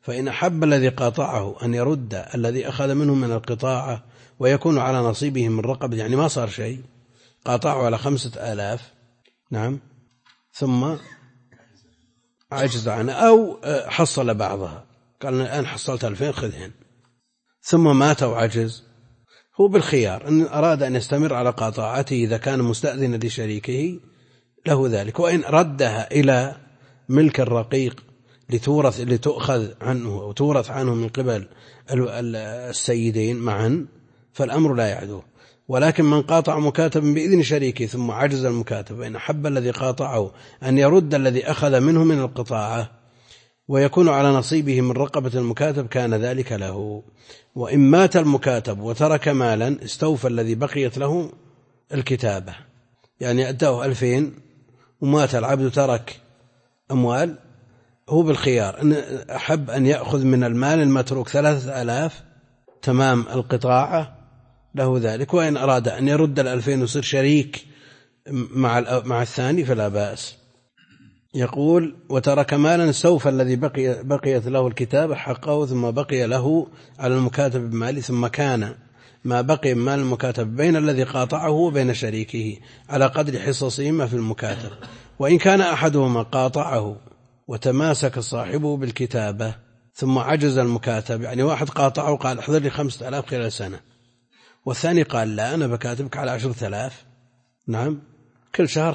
فإن أحب الذي قاطعه أن يرد الذي أخذ منه من القطاعة ويكون على نصيبه من رقبة، يعني ما صار شيء، قاطعه على 5000 نعم ثم عجز عنه أو حصل بعضها، قال الآن حصلت 2000 خذهن، ثم مات وعجز، هو بالخيار إن أراد أن يستمر على قاطعته إذا كان مستأذنا لشريكه له ذلك، وإن ردها إلى ملك الرقيق لتؤخذ عنه أو تورث عنه من قبل السيدين معا فالأمر لا يعدوه. ولكن من قاطع مكاتب بإذن شريكه ثم عجز المكاتب، وإن أحب الذي قاطعه أن يرد الذي أخذ منه من القطاعة ويكون على نصيبه من رقبة المكاتب كان ذلك له. وإن مات المكاتب وترك مالا استوفى الذي بقيت له الكتابة، يعني أداه 2000 ومات العبد ترك أموال، هو بالخيار أن أحب أن يأخذ من المال المتروك 3000 تمام القطاعة له ذلك، وإن أراد أن يرد 2000 ويصير شريك مع الثاني فلا بأس. يقول وترك مالا استوفى الذي بقيت له الكتابة حقه ثم بقي له على المكاتب بماله، ثم كان ما بقي من مال المكاتب بين الذي قاطعه وبين شريكه على قدر حصصهما في المكاتب. وإن كان أحدهما قاطعه وتماسك صاحبه بالكتابة ثم عجز المكاتب، يعني واحد قاطعه وقال احضر لي 5000 خلال سنة، والثاني قال لا أنا بكاتبك على 10,000 نعم كل شهر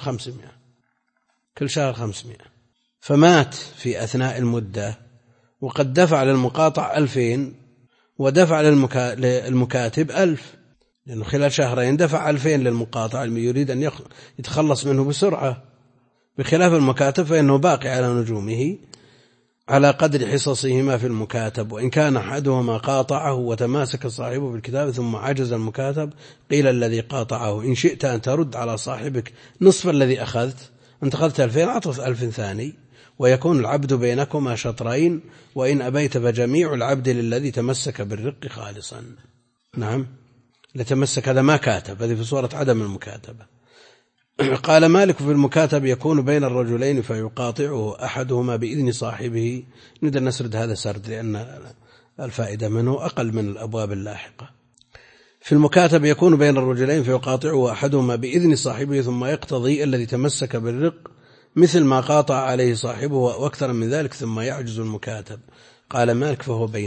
500، فمات في أثناء المدة وقد دفع للمقاطع 2000 ودفع للمكاتب 1000، لأنه خلال شهرين دفع 2000 للمقاطع يريد أن يتخلص منه بسرعة، بخلاف المكاتب فإنه باقي على نجومه على قدر حصصهما في المكاتب. وإن كان أحدهما قاطعه وتماسك صاحبه بالكتاب ثم عجز المكاتب قيل الذي قاطعه إن شئت أن ترد على صاحبك نصف الذي أخذت، أنت أخذت 2000 أعطف 1000 ثاني، ويكون العبد بينكما شطرين، وإن أبيت فجميع العبد للذي تمسك بالرق خالصا. نعم لتمسك، هذا ما كاتب، هذه في صورة عدم المكاتبة. قال مالك في المكاتب يكون بين الرجلين فيقاطعه أحدهما بإذن صاحبه. نقدر نسرد هذا سرد لأن الفائدة منه أقل من الأبواب اللاحقة. في المكاتب يكون بين الرجلين فيقاطعه أحدهما بإذن صاحبه ثم يقتضي الذي تمسك بالرق مثل ما قاطع عليه صاحبه وأكثر من ذلك ثم يعجز المكاتب. قال مالك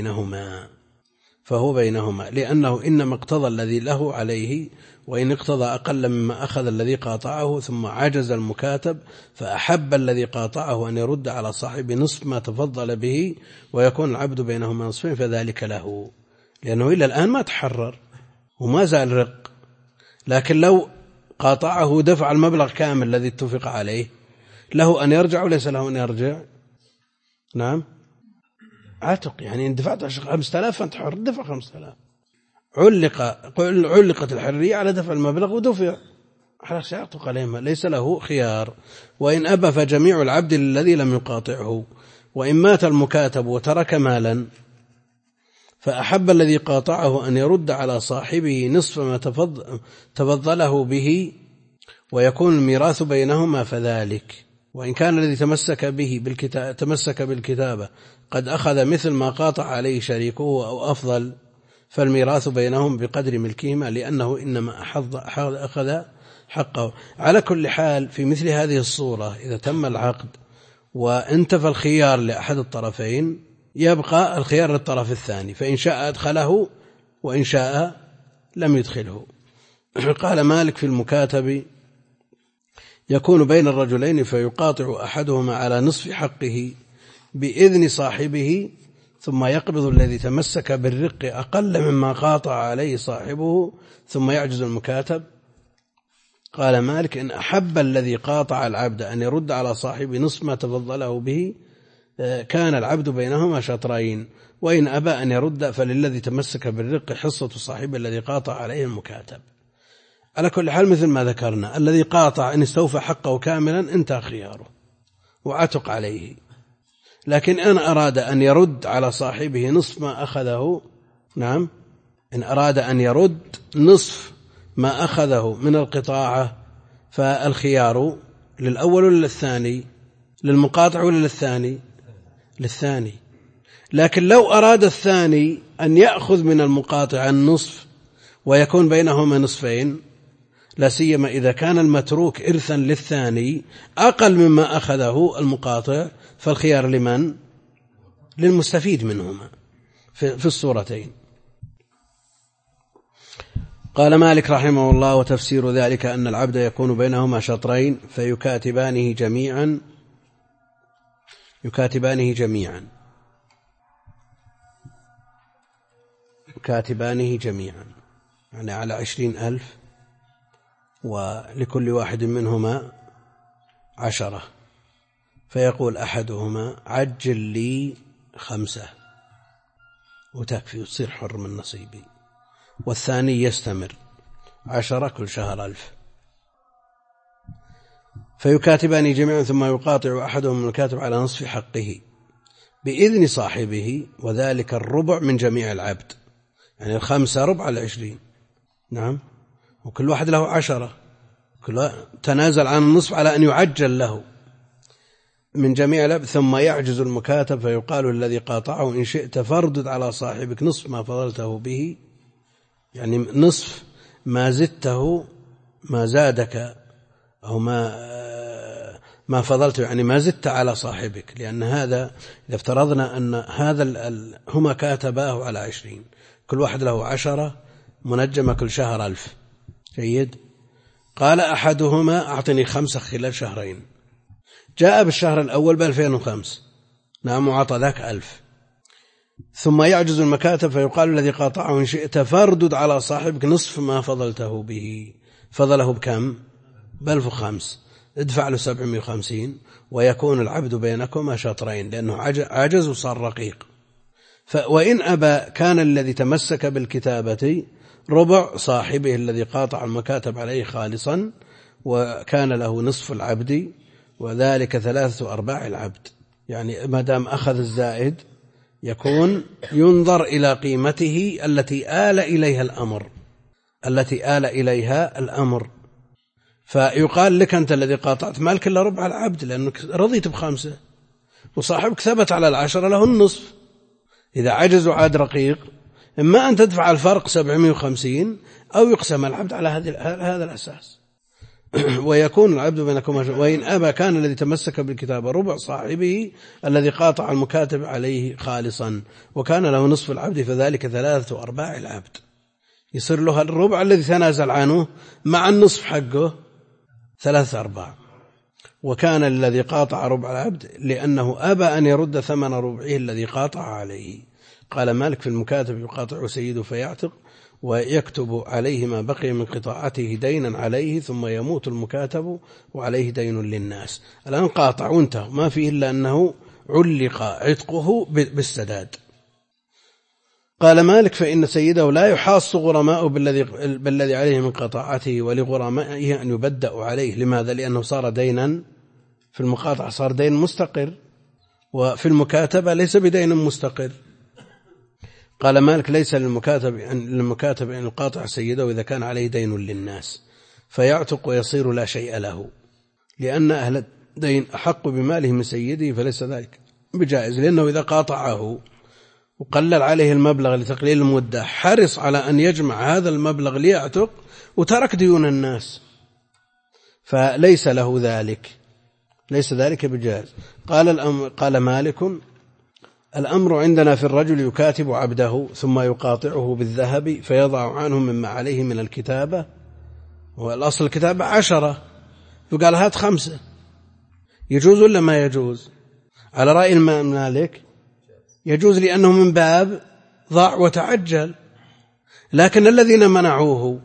فهو بينهما لأنه إنما اقتضى الذي له عليه، وإن اقتضى أقل مما أخذ الذي قاطعه ثم عجز المكاتب فأحب الذي قاطعه أن يرد على صاحب نصف ما تفضل به ويكون العبد بينهما نصفين فذلك له، لأنه إلى الآن ما تحرر وما زال رق، لكن لو قاطعه دفع المبلغ كامل الذي اتفق عليه له أن يرجع وليس له أن يرجع. نعم عتق، يعني إن دفعت 5000 فأنت حر، دفع 5000. علقت الحرية على دفع المبلغ ودفع على سيعتق عليهما، ليس له خيار. وإن أبى فجميع العبد الذي لم يقاطعه. وإن مات المكاتب وترك مالا فأحب الذي قاطعه أن يرد على صاحبه نصف ما تفضله به ويكون الميراث بينهما فذلك. وإن كان الذي تمسك بالكتابة قد أخذ مثل ما قاطع عليه شريكه أو أفضل فالميراث بينهم بقدر ملكهما، لأنه إنما أخذ حقه. على كل حال في مثل هذه الصورة إذا تم العقد وانتفى الخيار لأحد الطرفين يبقى الخيار للطرف الثاني، فإن شاء أدخله وإن شاء لم يدخله. قال مالك في المكاتب يكون بين الرجلين فيقاطع أحدهما على نصف حقه بإذن صاحبه ثم يقبض الذي تمسك بالرق أقل مما قاطع عليه صاحبه ثم يعجز المكاتب. قال مالك إن أحب الذي قاطع العبد أن يرد على صاحبه نصف ما تفضله به كان العبد بينهما شطرين، وإن أبى أن يرد فللذي تمسك بالرق حصة صاحبه الذي قاطع عليه المكاتب. على كل حال مثل ما ذكرنا الذي قاطع إن استوفى حقه كاملا انتهى خياره وعتق عليه، لكن إن أراد أن يرد على صاحبه نصف ما أخذه، نعم إن أراد أن يرد نصف ما أخذه من القطاعة فالخيار للأول ولا للثاني؟ للمقاطع ولا للثاني؟ للثاني. لكن لو أراد الثاني أن يأخذ من المقاطع النصف ويكون بينهما نصفين، لا سيما إذا كان المتروك إرثا للثاني أقل مما أخذه المقاطع، فالخيار لمن؟ للمستفيد منهما في الصورتين. قال مالك رحمه الله: وتفسير ذلك أن العبد يكون بينهما شطرين فيكاتبانه جميعا يعني على 20,000، ولكل واحد منهما 10، فيقول أحدهما: عجل لي 5 وتكفي وتصير حر من نصيبي، والثاني يستمر 10 كل شهر 1000. فيكاتبان جميعا ثم يقاطع أحدهم الكاتب على نصف حقه بإذن صاحبه، وذلك الربع من جميع العبد، يعني 5 ربع 20. نعم، وكل واحد له 10، كل تنازل عن النصف على أن يعجل له من جميع العبد. ثم يعجز المكاتب فيقال الذي قاطعه: إن شئت فاردد على صاحبك نصف ما فضلته به، يعني نصف ما زدته، ما زادك أو ما فضلته، يعني ما زدت على صاحبك، لأن هذا إذا افترضنا أن هذا هما كاتباه على 20، كل واحد له 10 منجمة كل شهر 1000. جيد. قال أحدهما: أعطني 5 خلال شهرين، جاء بالشهر الأول ب2005، نعم، وعطى ذاك 1000. ثم يعجز المكاتب فيقال الذي قاطعه: إن شئت فاردد على صاحبك نصف ما فضلته به. فضله بكم؟ ب1500، ادفع له 750، ويكون العبد بينكما شطرين، لأنه عجز وصار رقيق. وإن أبى كان الذي تمسك بالكتابة ربع صاحبه الذي قاطع المكاتب عليه خالصا، وكان له نصف العبد، وذلك 3/4 العبد. يعني ما دام أخذ الزائد يكون ينظر إلى قيمته التي آل إليها الأمر، فيقال لك أنت الذي قاطعت مالك إلا ربع العبد، لأنك رضيت ب5، وصاحبك ثبت على 10 له النصف. إذا عجز وعاد رقيق، إما أن تدفع الفرق 750 أو يقسم العبد على هذا الأساس ويكون العبد بينكما. وإن أبى كان الذي تمسك بالكتابة ربع صاحبه الذي قاطع المكاتب عليه خالصا، وكان له نصف العبد، فذلك 3/4 العبد، يصير له الربع الذي تنازل عنه مع النصف حقه 3/4. وكان الذي قاطع ربع العبد لأنه أبى أن يرد ثمن ربعه الذي قاطع عليه. قال مالك: في المكاتب يقاطع سيده فيعتق ويكتب عليه ما بقي من قطاعته دينا عليه، ثم يموت المكاتب وعليه دين للناس. الآن قاطع وانتهى، ما فيه إلا أنه علق عتقه بالسداد. قال مالك: فإن سيده لا يحاص غرماءه بالذي عليه من قطاعته، ولغرمائه أن يبدأ عليه. لماذا؟ لأنه صار دينا في المقاطعة، صار دين مستقر، وفي المكاتبة ليس بدين مستقر. قال مالك: ليس للمكاتب أن يقاطع سيده إذا كان عليه دين للناس، فيعتق ويصير لا شيء له، لأن أهل الدين أحق بماله من سيده، فليس ذلك بجائز. لأنه إذا قاطعه وقلل عليه المبلغ لتقليل المدة، حرص على أن يجمع هذا المبلغ ليعتق وترك ديون الناس، فليس له ذلك، ليس ذلك بجائز. قال مالك: الأمر عندنا في الرجل يكاتب عبده ثم يقاطعه بالذهب فيضع عنه مما عليه من الكتابة، والأصل الكتابة 10، فقال هات 5، يجوز ولا ما يجوز؟ على رأي مالك يجوز، لأنه من باب ضاع وتعجل. لكن الذين منعوه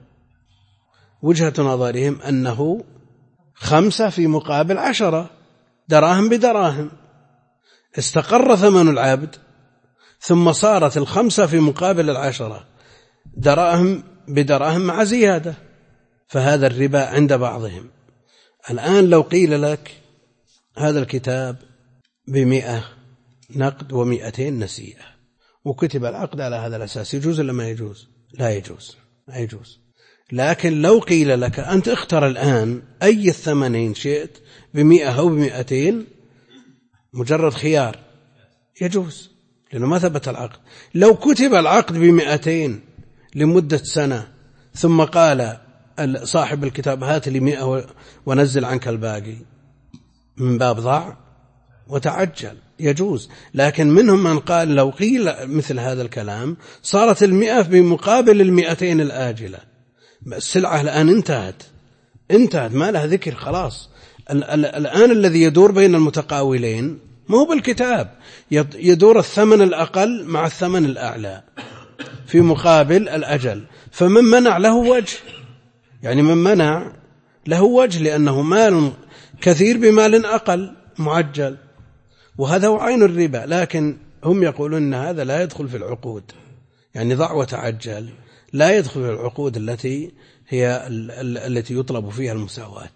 وجهة نظرهم أنه 5 في مقابل 10، دراهم بدراهم، استقر ثمن العبد، ثم صارت 5 في مقابل 10 دراهم بدراهم مع زيادة، فهذا الربا عند بعضهم. الآن لو قيل لك هذا الكتاب 100 نقد و200 نسيئة، وكتب العقد على هذا الأساس، يجوز ولا ما يجوز؟ لا يجوز، لا يجوز. لكن لو قيل لك أنت اختر الآن أي الثمنين شئت، 100 أو 200، مجرد خيار، يجوز، لأنه ما ثبت العقد. لو كتب العقد ب200 لمدة سنة ثم قال صاحب الكتاب هات لي 100 ونزل عنك الباقي، من باب ضع وتعجل يجوز. لكن منهم من قال لو قيل مثل هذا الكلام صارت 100 بمقابل 200 الآجلة. السلعة الآن انتهت ما لها ذكر خلاص. الآن الذي يدور بين المتقاولين ما هو بالكتاب، يدور الثمن الأقل مع الثمن الأعلى في مقابل الأجل. فمن منع له وجه، يعني من منع له وجه لأنه مال كثير بمال أقل معجل، وهذا هو عين الربا. لكن هم يقولون أن هذا لا يدخل في العقود، يعني ضع وتعجل لا يدخل في العقود التي هي التي يطلب فيها المساواة.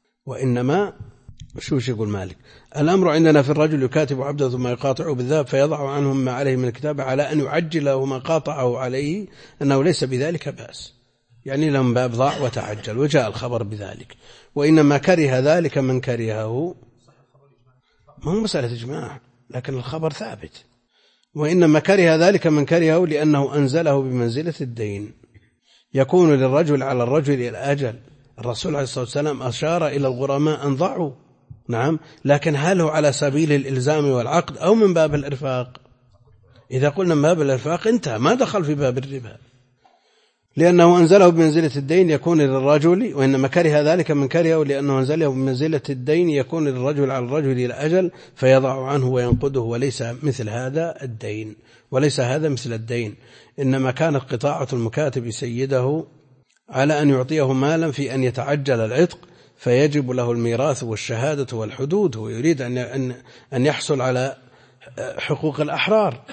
وإنما شو يقول مالك؟ الأمر عندنا في الرجل يكاتب عبده ثم يقاطعه بالذهب فيضع عنه ما عليه من الكتابة على أن يعجله ما قاطعه عليه، أنه ليس بذلك بأس، يعني لم باب ضع وتعجل، وجاء الخبر بذلك. وإنما كره ذلك من كرهه، ما هو مسألة إجماع لكن الخبر ثابت. وإنما كره ذلك من كرهه لأنه أنزله بمنزلة الدين، يكون للرجل على الرجل الأجل. الرسول عليه الصلاة والسلام أشار إلى الغرماء أن ضعوا، نعم، لكن هل هو على سبيل الإلزام والعقد أو من باب الإرفاق؟ إذا قلنا من باب الإرفاق انتهى، ما دخل في باب الربا، لأنه أنزله بمنزلة الدين يكون للرجل. وإنما كره ذلك من كرهه لأنه أنزله بمنزلة الدين يكون للرجل على الرجل الأجل فيضع عنه وينقده، وليس مثل هذا الدين، وليس هذا مثل الدين. إنما كانت قطاعة المكاتب سيده على أن يعطيه مالا في أن يتعجل العتق فيجب له الميراث والشهادة والحدود، ويريد أن يحصل على حقوق الأحرار،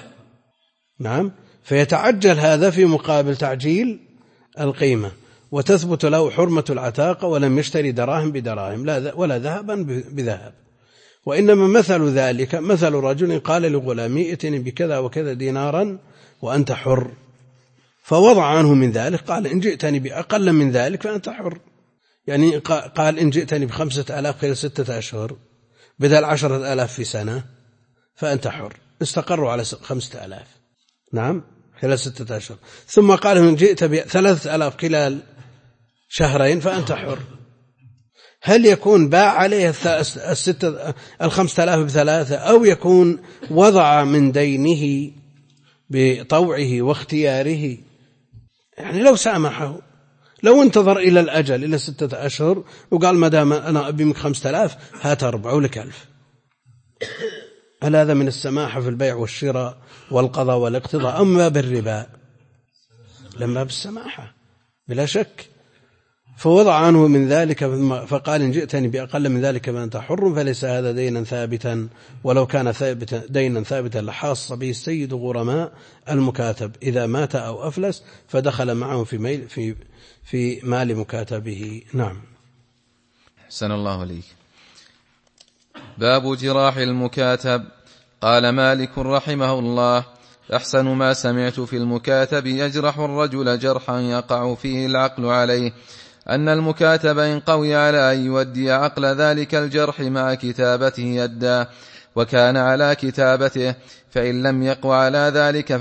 نعم، فيتعجل هذا في مقابل تعجيل القيمة، وتثبت له حرمة العتاقة ولم يشتري دراهم بدراهم ولا ذهبا بذهب. وإنما مثل ذلك مثل رجل قال لغلامي ائتني بكذا وكذا دينارا وأنت حر، فوضع عنه من ذلك قال إن جئتني بأقل من ذلك فأنت حر. يعني قال إن جئتني ب5,000 خلال 6 أشهر بدل 10,000 في سنة فأنت حر، استقروا على 5,000، نعم، خلال 6 أشهر. ثم قال إن جئت ب3,000 خلال شهرين فأنت حر. هل يكون باع عليه 5,000 ب3 أو يكون وضع من دينه بطوعه واختياره؟ يعني لو سامحه، لو انتظر إلى الأجل إلى 6 أشهر وقال ما دام أنا أبي منك 5,000 هات 4 ولك 1,000، هل هذا من السماحة في البيع والشراء والقضاء والاقتضاء أم باب الربا؟ لما بالسماحة بلا شك. فوضع عنه من ذلك فقال إن جئتني بأقل من ذلك فأنت حر، فليس هذا دينا ثابتا، ولو كان دينا ثابتا لحاص به السيد غرماء المكاتب إذا مات أو أفلس فدخل معه في مال مكاتبه. نعم. أحسن الله عليك. باب جراح المكاتب. قال مالك رحمه الله: أحسن ما سمعت في المكاتب يجرح الرجل جرحا يقع فيه العقل عليه أن المكاتب إن قوي على أن يودي عقل ذلك الجرح مع كتابته يداه وكان على كتابته، فإن لم يقو على ذلك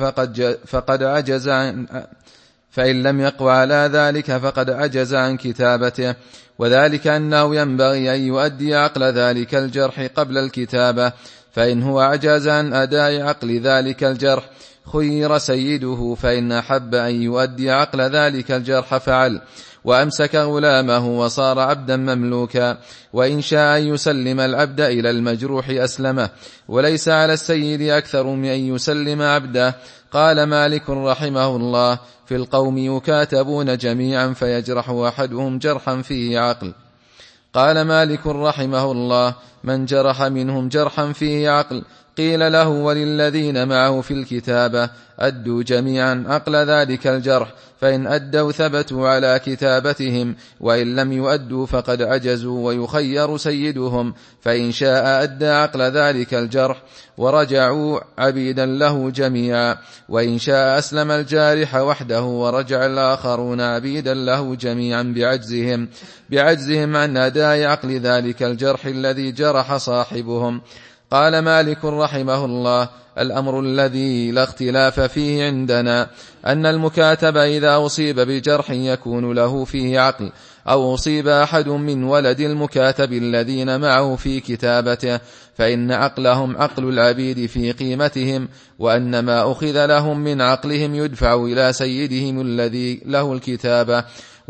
فقد عجز عن كتابته، وذلك أنه ينبغي أن يؤدي عقل ذلك الجرح قبل الكتابة، فإن هو عجز عن أداء عقل ذلك الجرح خير سيده، فإن أحب أن يؤدي عقل ذلك الجرح فعل وأمسك غلامه وصار عبدا مملوكا، وإن شاء أن يسلم العبد إلى المجروح أسلمه، وليس على السيد أكثر من أن يسلم عبده. قال مالك رحمه الله: في القوم يكاتبون جميعا فيجرح أحدهم جرحا فيه عقل. قال مالك رحمه الله: من جرح منهم جرحا فيه عقل قيل له وللذين معه في الكتابة أدوا جميعا عقل ذلك الجرح، فإن أدوا ثبتوا على كتابتهم، وإن لم يؤدوا فقد عجزوا، ويخير سيدهم، فإن شاء أدى عقل ذلك الجرح ورجعوا عبيدا له جميعا، وإن شاء أسلم الجارح وحده ورجع الآخرون عبيدا له جميعا بعجزهم عن أداء عقل ذلك الجرح الذي جرح صاحبهم. قال مالك رحمه الله: الأمر الذي لا اختلاف فيه عندنا أن المكاتب إذا أصيب بجرح يكون له فيه عقل، أو أصيب أحد من ولد المكاتب الذين معه في كتابته، فإن عقلهم عقل العبيد في قيمتهم، وأن ما أخذ لهم من عقلهم يدفع إلى سيدهم الذي له الكتابة،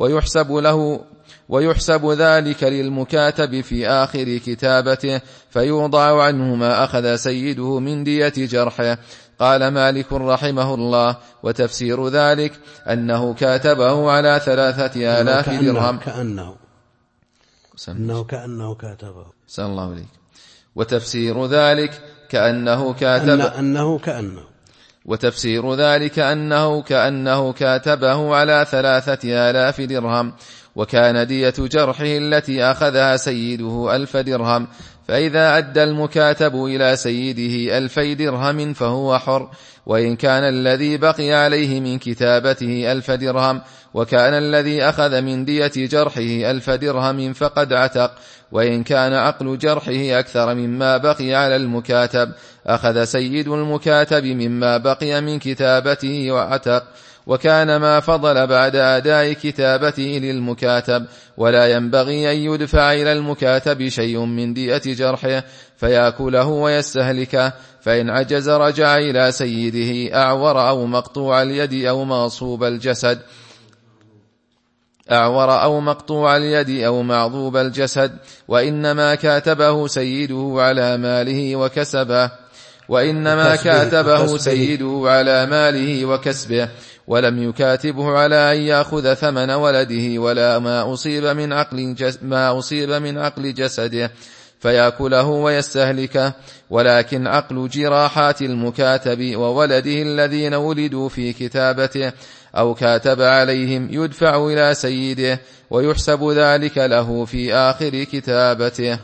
ويحسب ذلك للمكاتب في آخر كتابته، فيوضع عنه ما أخذ سيده من دية جرحه. قال مالك رحمه الله: وتفسير ذلك أنه كاتبه على 3000 درهم. كأنه كاتبه. سأل الله عليك. وتفسير ذلك وتفسير ذلك كأنه كاتبه على 3000 درهم، وكان دية جرحه التي أخذها سيده 1000 درهم، فإذا أدى المكاتب إلى سيده 2000 درهم فهو حر، وإن كان الذي بقي عليه من كتابته 1000 درهم، وكان الذي أخذ من دية جرحه 1000 درهم فقد عتق، وإن كان عقل جرحه أكثر مما بقي على المكاتب أخذ سيد المكاتب مما بقي من كتابته وعتق، وكان ما فضل بعد أداء كتابته للمكاتب، ولا ينبغي أن يدفع إلى المكاتب شيء من دية جرحه فيأكله ويستهلكه، فإن عجز رجع إلى سيده أعور أو مقطوع اليد أو معضوب الجسد، وإنما كاتبه سيده على ماله وكسبه، ولم يكاتبه على أن يأخذ ثمن ولده ولا ما أصيب من عقل جسده فيأكله ويستهلكه، ولكن عقل جراحات المكاتب وولده الذين ولدوا في كتابته أو كاتب عليهم يدفع إلى سيده، ويحسب ذلك له في آخر كتابته.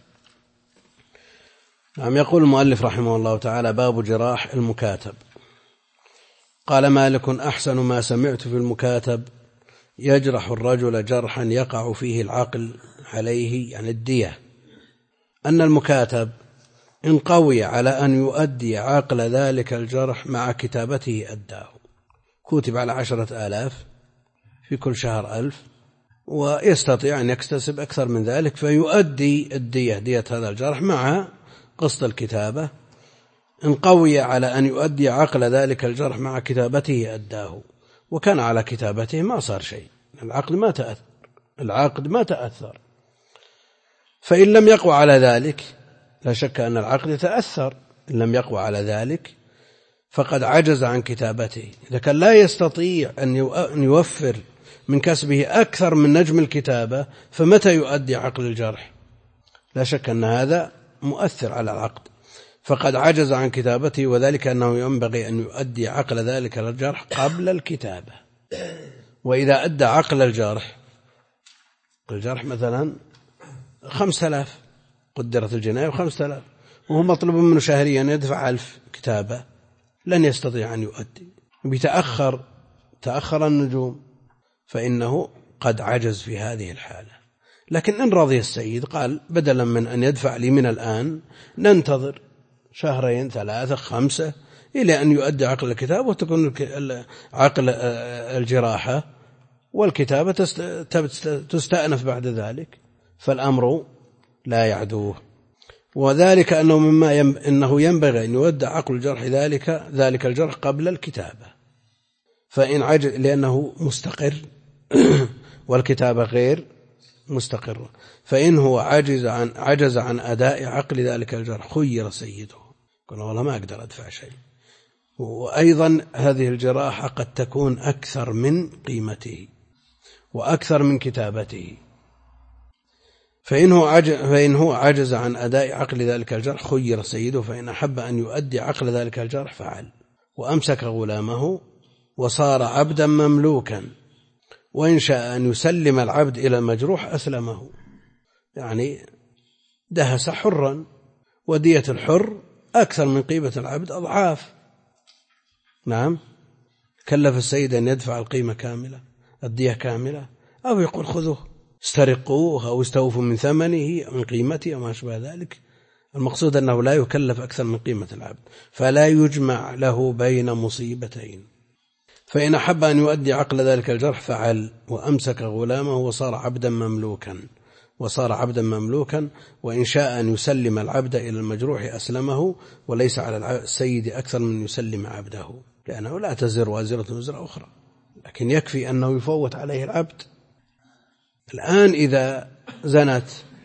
نعم. يقول المؤلف رحمه الله تعالى: باب جراح المكاتب. قال مالك: أحسن ما سمعت في المكاتب يجرح الرجل جرحا يقع فيه العقل عليه، يعني الدية، أن المكاتب إن قوي على أن يؤدي عقل ذلك الجرح مع كتابته أداه. كتب على 10,000 في كل شهر 1000، ويستطيع أن يكتسب أكثر من ذلك فيؤدي دية هذا الجرح مع قسط الكتابة. إن قوي على أن يؤدي عقل ذلك الجرح مع كتابته أداه، وكان على كتابته ما صار شيء، العقد ما تأثر. فإن لم يقوى على ذلك لا شك أن العقد يتأثر، إن لم يقوى على ذلك فقد عجز عن كتابته. إذا كان لا يستطيع أن يوفر من كسبه أكثر من نجم الكتابة، فمتى يؤدي عقل الجرح؟ لا شك أن هذا مؤثر على العقد، فقد عجز عن كتابته، وذلك أنه ينبغي أن يؤدي عقل ذلك الجرح قبل الكتابة. وإذا أدى عقل الجرح مثلا 5000 قدرت الجناية 5000، وهو مطلوب منه شهريا يدفع 1000 كتابة، لن يستطيع أن يؤدي، تأخر النجوم، فإنه قد عجز في هذه الحالة. لكن إن رضي السيد قال: بدلا من أن يدفع لي من الآن ننتظر 2 3 5 إلى أن يؤدي عقل الكتاب، وتكون عقل الجراحة والكتابة تستأنف بعد ذلك، فالأمر لا يعدوه. وذلك أنه ينبغي أن يودع عقل الجرح ذلك الجرح قبل الكتابة، فإن عجز لأنه مستقر والكتابة غير مستقرة، فإن هو عجز عن أداء عقل ذلك الجرح خير سيده، قال: والله ما أقدر أدفع شيء. وأيضا هذه الجراحة قد تكون أكثر من قيمته وأكثر من كتابته، فإن هو عجز عن أداء عقل ذلك الجرح خير سيده، فإن أحب أن يؤدي عقل ذلك الجرح فعل، وأمسك غلامه وصار عبدا مملوكا، وإن شاء أن يسلم العبد إلى المجروح أسلمه، يعني دهس حرا، ودية الحر أكثر من قيمة العبد أضعاف. نعم. كلف السيد أن يدفع القيمة كاملة، الدية كاملة، أو يقول: خذوه استرقوه أو استوفوا من ثمنه من قيمته وما شابه ذلك، المقصود أنه لا يكلف أكثر من قيمة العبد، فلا يجمع له بين مصيبتين. فإن أحب أن يؤدي عقل ذلك الجرح فعل، وأمسك غلامه وصار عبدا مملوكا، وإن شاء أن يسلم العبد إلى المجروح أسلمه، وليس على السيد أكثر من يسلم عبده، لأنه لا تزر وازرة وزر أخرى، لكن يكفي أنه يفوت عليه العبد. الآن إذا زنت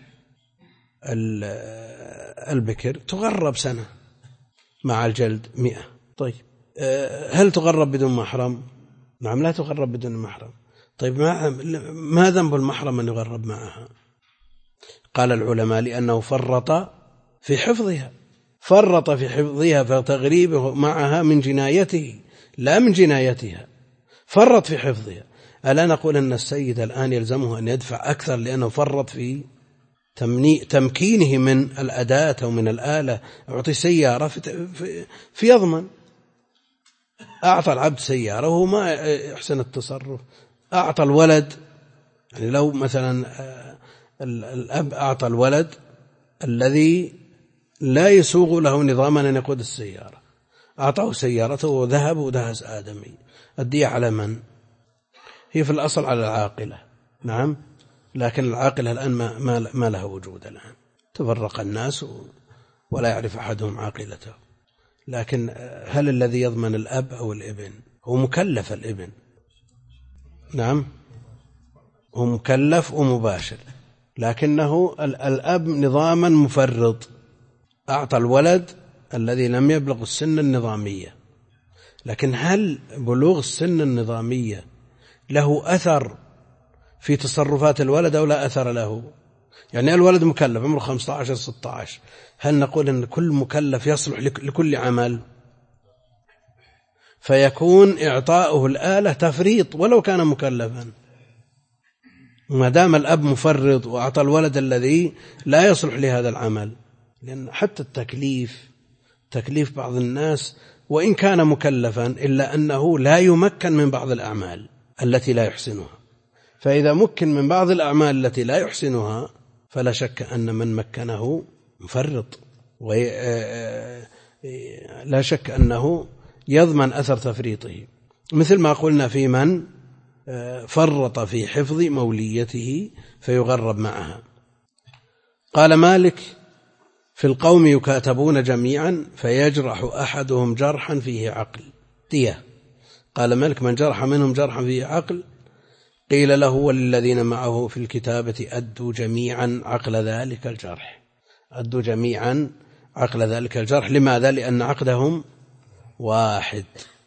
البكر تغرب سنة مع الجلد 100. طيب هل تغرب بدون محرم؟ نعم لا تغرب بدون محرم. طيب ما ذنب المحرم أن يغرب معها؟ قال العلماء لأنه فرط في حفظها، فتغريبه معها من جنايته لا من جنايتها، فرط في حفظها. ألا نقول أن السيد الآن يلزمه أن يدفع أكثر لأنه فرط في تمكينه من الأداة أو من الآلة؟ أعطي سيارة في يضمن، أعطى العبد سيارة وهو ما يحسن التصرف، أعطى الولد، يعني لو مثلا الأب أعطى الولد الذي لا يسوغ له نظاما أن يقود السيارة، أعطاه سيارته وذهب ودهس آدمي، الدية على من؟ هي في الأصل على العاقلة، نعم، لكن العاقلة الآن ما لها وجود الآن، تفرق الناس ولا يعرف أحدهم عاقلته. لكن هل الذي يضمن الأب أو الابن؟ هو مكلف الابن، نعم هو مكلف ومباشر، لكنه الأب نظاما مفرط، أعطى الولد الذي لم يبلغ السن النظامية. لكن هل بلوغ السن النظامية له أثر في تصرفات الولد أو لا أثر له؟ يعني الولد مكلف عمره 15-16، هل نقول أن كل مكلف يصلح لكل عمل؟ فيكون إعطاؤه الآلة تفريط ولو كان مكلفا، ما دام الأب مفرط وأعطى الولد الذي لا يصلح لهذا العمل. لأن حتى تكليف بعض الناس وإن كان مكلفا إلا أنه لا يمكن من بعض الأعمال التي لا يحسنها، فإذا مكن من بعض الأعمال التي لا يحسنها فلا شك أن من مكنه مفرط، ولا شك أنه يضمن أثر تفريطه، مثل ما قلنا في من فرط في حفظ موليته فيغرب معها. قال مالك: في القوم يكاتبون جميعا فيجرح أحدهم جرحا فيه عقل دية. قال مالك: من جرح منهم جرحا فيه عقل قيل له وللذين معه في الكتابة أدوا جميعا عقل ذلك الجرح. أدوا جميعا عقل ذلك الجرح. لماذا؟ لأن عقدهم واحد،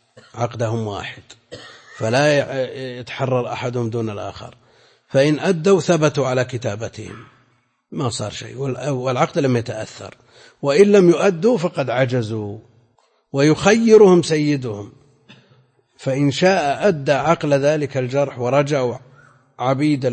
فلا يتحرر أحدهم دون الآخر، فإن أدوا ثبتوا على كتابتهم ما صار شيء والعقد لم يتأثر، وإن لم يؤدوا فقد عجزوا، ويخيرهم سيدهم، فإن شاء أدى عقل ذلك الجرح ورجعوا عبيدا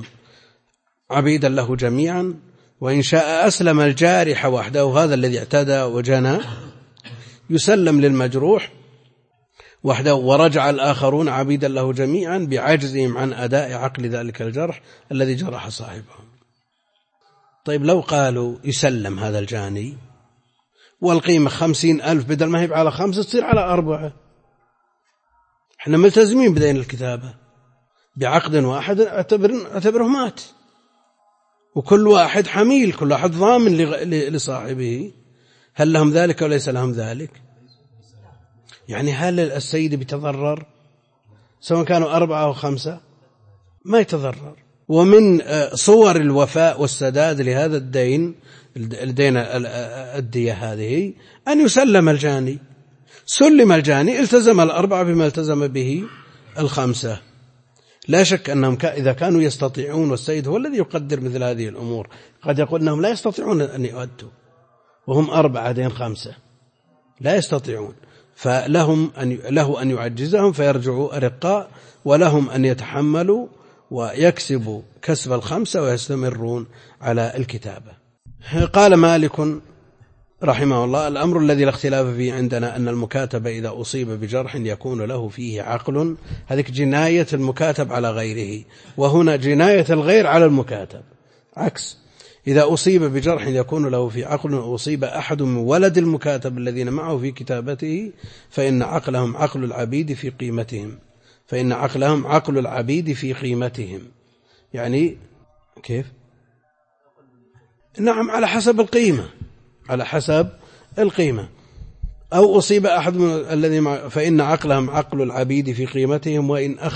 له جميعا، وإن شاء أسلم الجارح وحده، هذا الذي اعتدى وجنى يسلم للمجروح وحده، ورجع الآخرون عبيدا له جميعا بعجزهم عن أداء عقل ذلك الجرح الذي جرح صاحبهم. طيب لو قالوا يسلم هذا الجاني والقيمة 50,000 بدل ما هي على 5 تصير على 4، احنا ملتزمين بدين الكتابة بعقد واحد، اعتبره مات، وكل واحد حميل، كل واحد ضامن لصاحبه. هل لهم ذلك وليس لهم ذلك؟ يعني هل السيد بيتضرر سواء كانوا 4 أو 5؟ ما يتضرر. ومن صور الوفاء والسداد لهذا الدين الدية هذه أن يسلم الجاني. سلم الجاني التزم 4 بما التزم به 5. لا شك أنهم إذا كانوا يستطيعون، والسيد هو الذي يقدر مثل هذه الأمور، قد يقول أنهم لا يستطيعون أن يؤدوا وهم 4 دين 5 لا يستطيعون، له أن يعجزهم فيرجعوا أرقاء، ولهم أن يتحملوا ويكسبوا كسب 5 ويستمرون على الكتابة. قال مالك رحمه الله: الأمر الذي لا اختلاف فيه عندنا أن المكاتب إذا أصيب بجرح يكون له فيه عقل، هذيك جناية المكاتب على غيره، وهنا جناية الغير على المكاتب، عكس. إذا أصيب بجرح يكون له في عقل، أصيب أحد من ولد المكاتب الذين معه في كتابته، فإن عقلهم عقل العبيد في قيمتهم، فإن عقلهم عقل العبيد في قيمتهم. يعني كيف؟ نعم، على حسب القيمة، على حسب القيمة. أو أصيب أحد من الذي فإن عقلهم عقل العبيد في قيمتهم،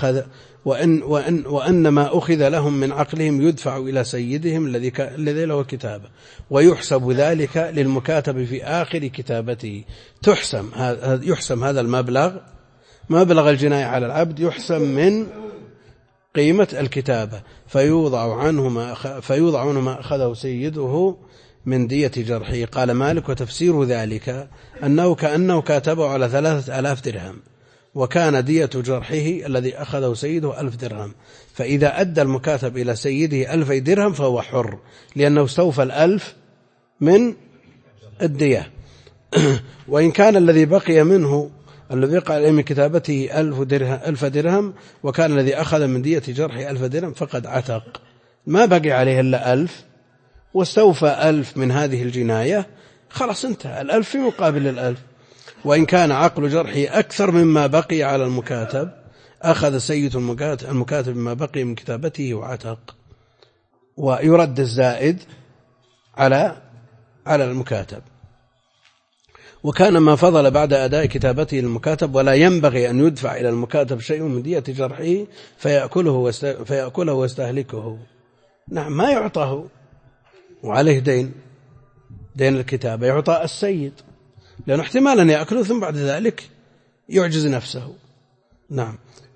وأن ما أخذ لهم من عقلهم يدفع إلى سيدهم الذي له كتابة، ويحسب ذلك للمكاتب في آخر كتابته. يحسم هذا المبلغ، مبلغ الجناية على العبد، يحسم من قيمة الكتابة، فيوضع عنه ما أخذه سيده من دية جرحه. قال مالك: وتفسير ذلك أنه كأنه كاتبه على 3000 درهم، وكان دية جرحه الذي أخذه سيده 1000 درهم، فإذا أدى المكاتب إلى سيده 2000 درهم فهو حر، لأنه استوفى 1000 من الدية. وإن كان الذي بقي منه، الذي بقي من كتابته 1000 درهم، وكان الذي أخذ من دية جرحه 1000 درهم، فقد عتق، ما بقي عليه إلا 1000، واستوفى 1000 من هذه الجناية، خلاص انتهى 1000 في مقابل 1000. وإن كان عقل جرحه أكثر مما بقي على المكاتب، أخذ سيد المكاتب ما بقي من كتابته وعتق، ويرد الزائد على المكاتب. وكان ما فضل بعد أداء كتابته للمكاتب، ولا ينبغي أن يدفع إلى المكاتب شيء من دية جرحه فيأكله ويستهلكه. نعم، ما يعطاه وعليه دين الكتابة، يعطى السيد، لأنه احتمالا يأكله ثم بعد ذلك يعجز نفسه. نعم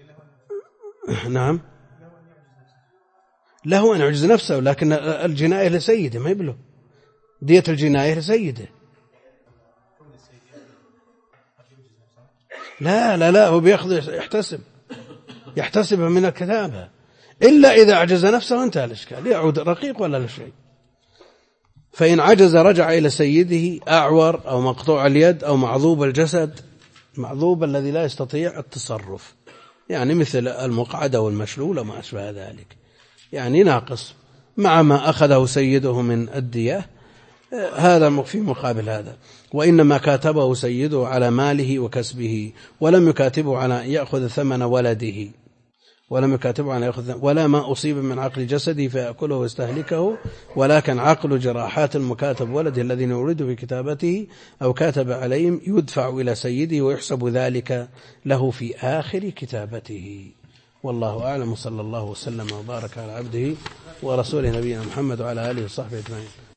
له أن يعجز نفسه، لكن الجناية لسيده، ما يبله دية الجناية لسيده. لا هو بيأخذ يحتسب من الكتابة، إلا إذا عجز نفسه انتهى الإشكال، يعود رقيق ولا لا شيء. فإن عجز رجع إلى سيده أعور أو مقطوع اليد أو معذوب الجسد، معذوب الذي لا يستطيع التصرف، يعني مثل المقعد والمشلول وما أشبه ذلك، يعني ناقص مع ما أخذه سيده من الدية، هذا في مقابل هذا. وإنما كاتبه سيده على ماله وكسبه، ولم يكاتبه على يأخذ ثمن ولده، ولا ما أصيب من عقل جسده فيأكله ويستهلكه، ولكن عقل جراحات المكاتب ولده الذين يورد في كتابته أو كاتب عليهم يدفع إلى سيده، ويحسب ذلك له في آخر كتابته. والله أعلم، صلى الله وسلم وبارك على عبده ورسوله نبينا محمد وعلى آله وصحبه أجمعين.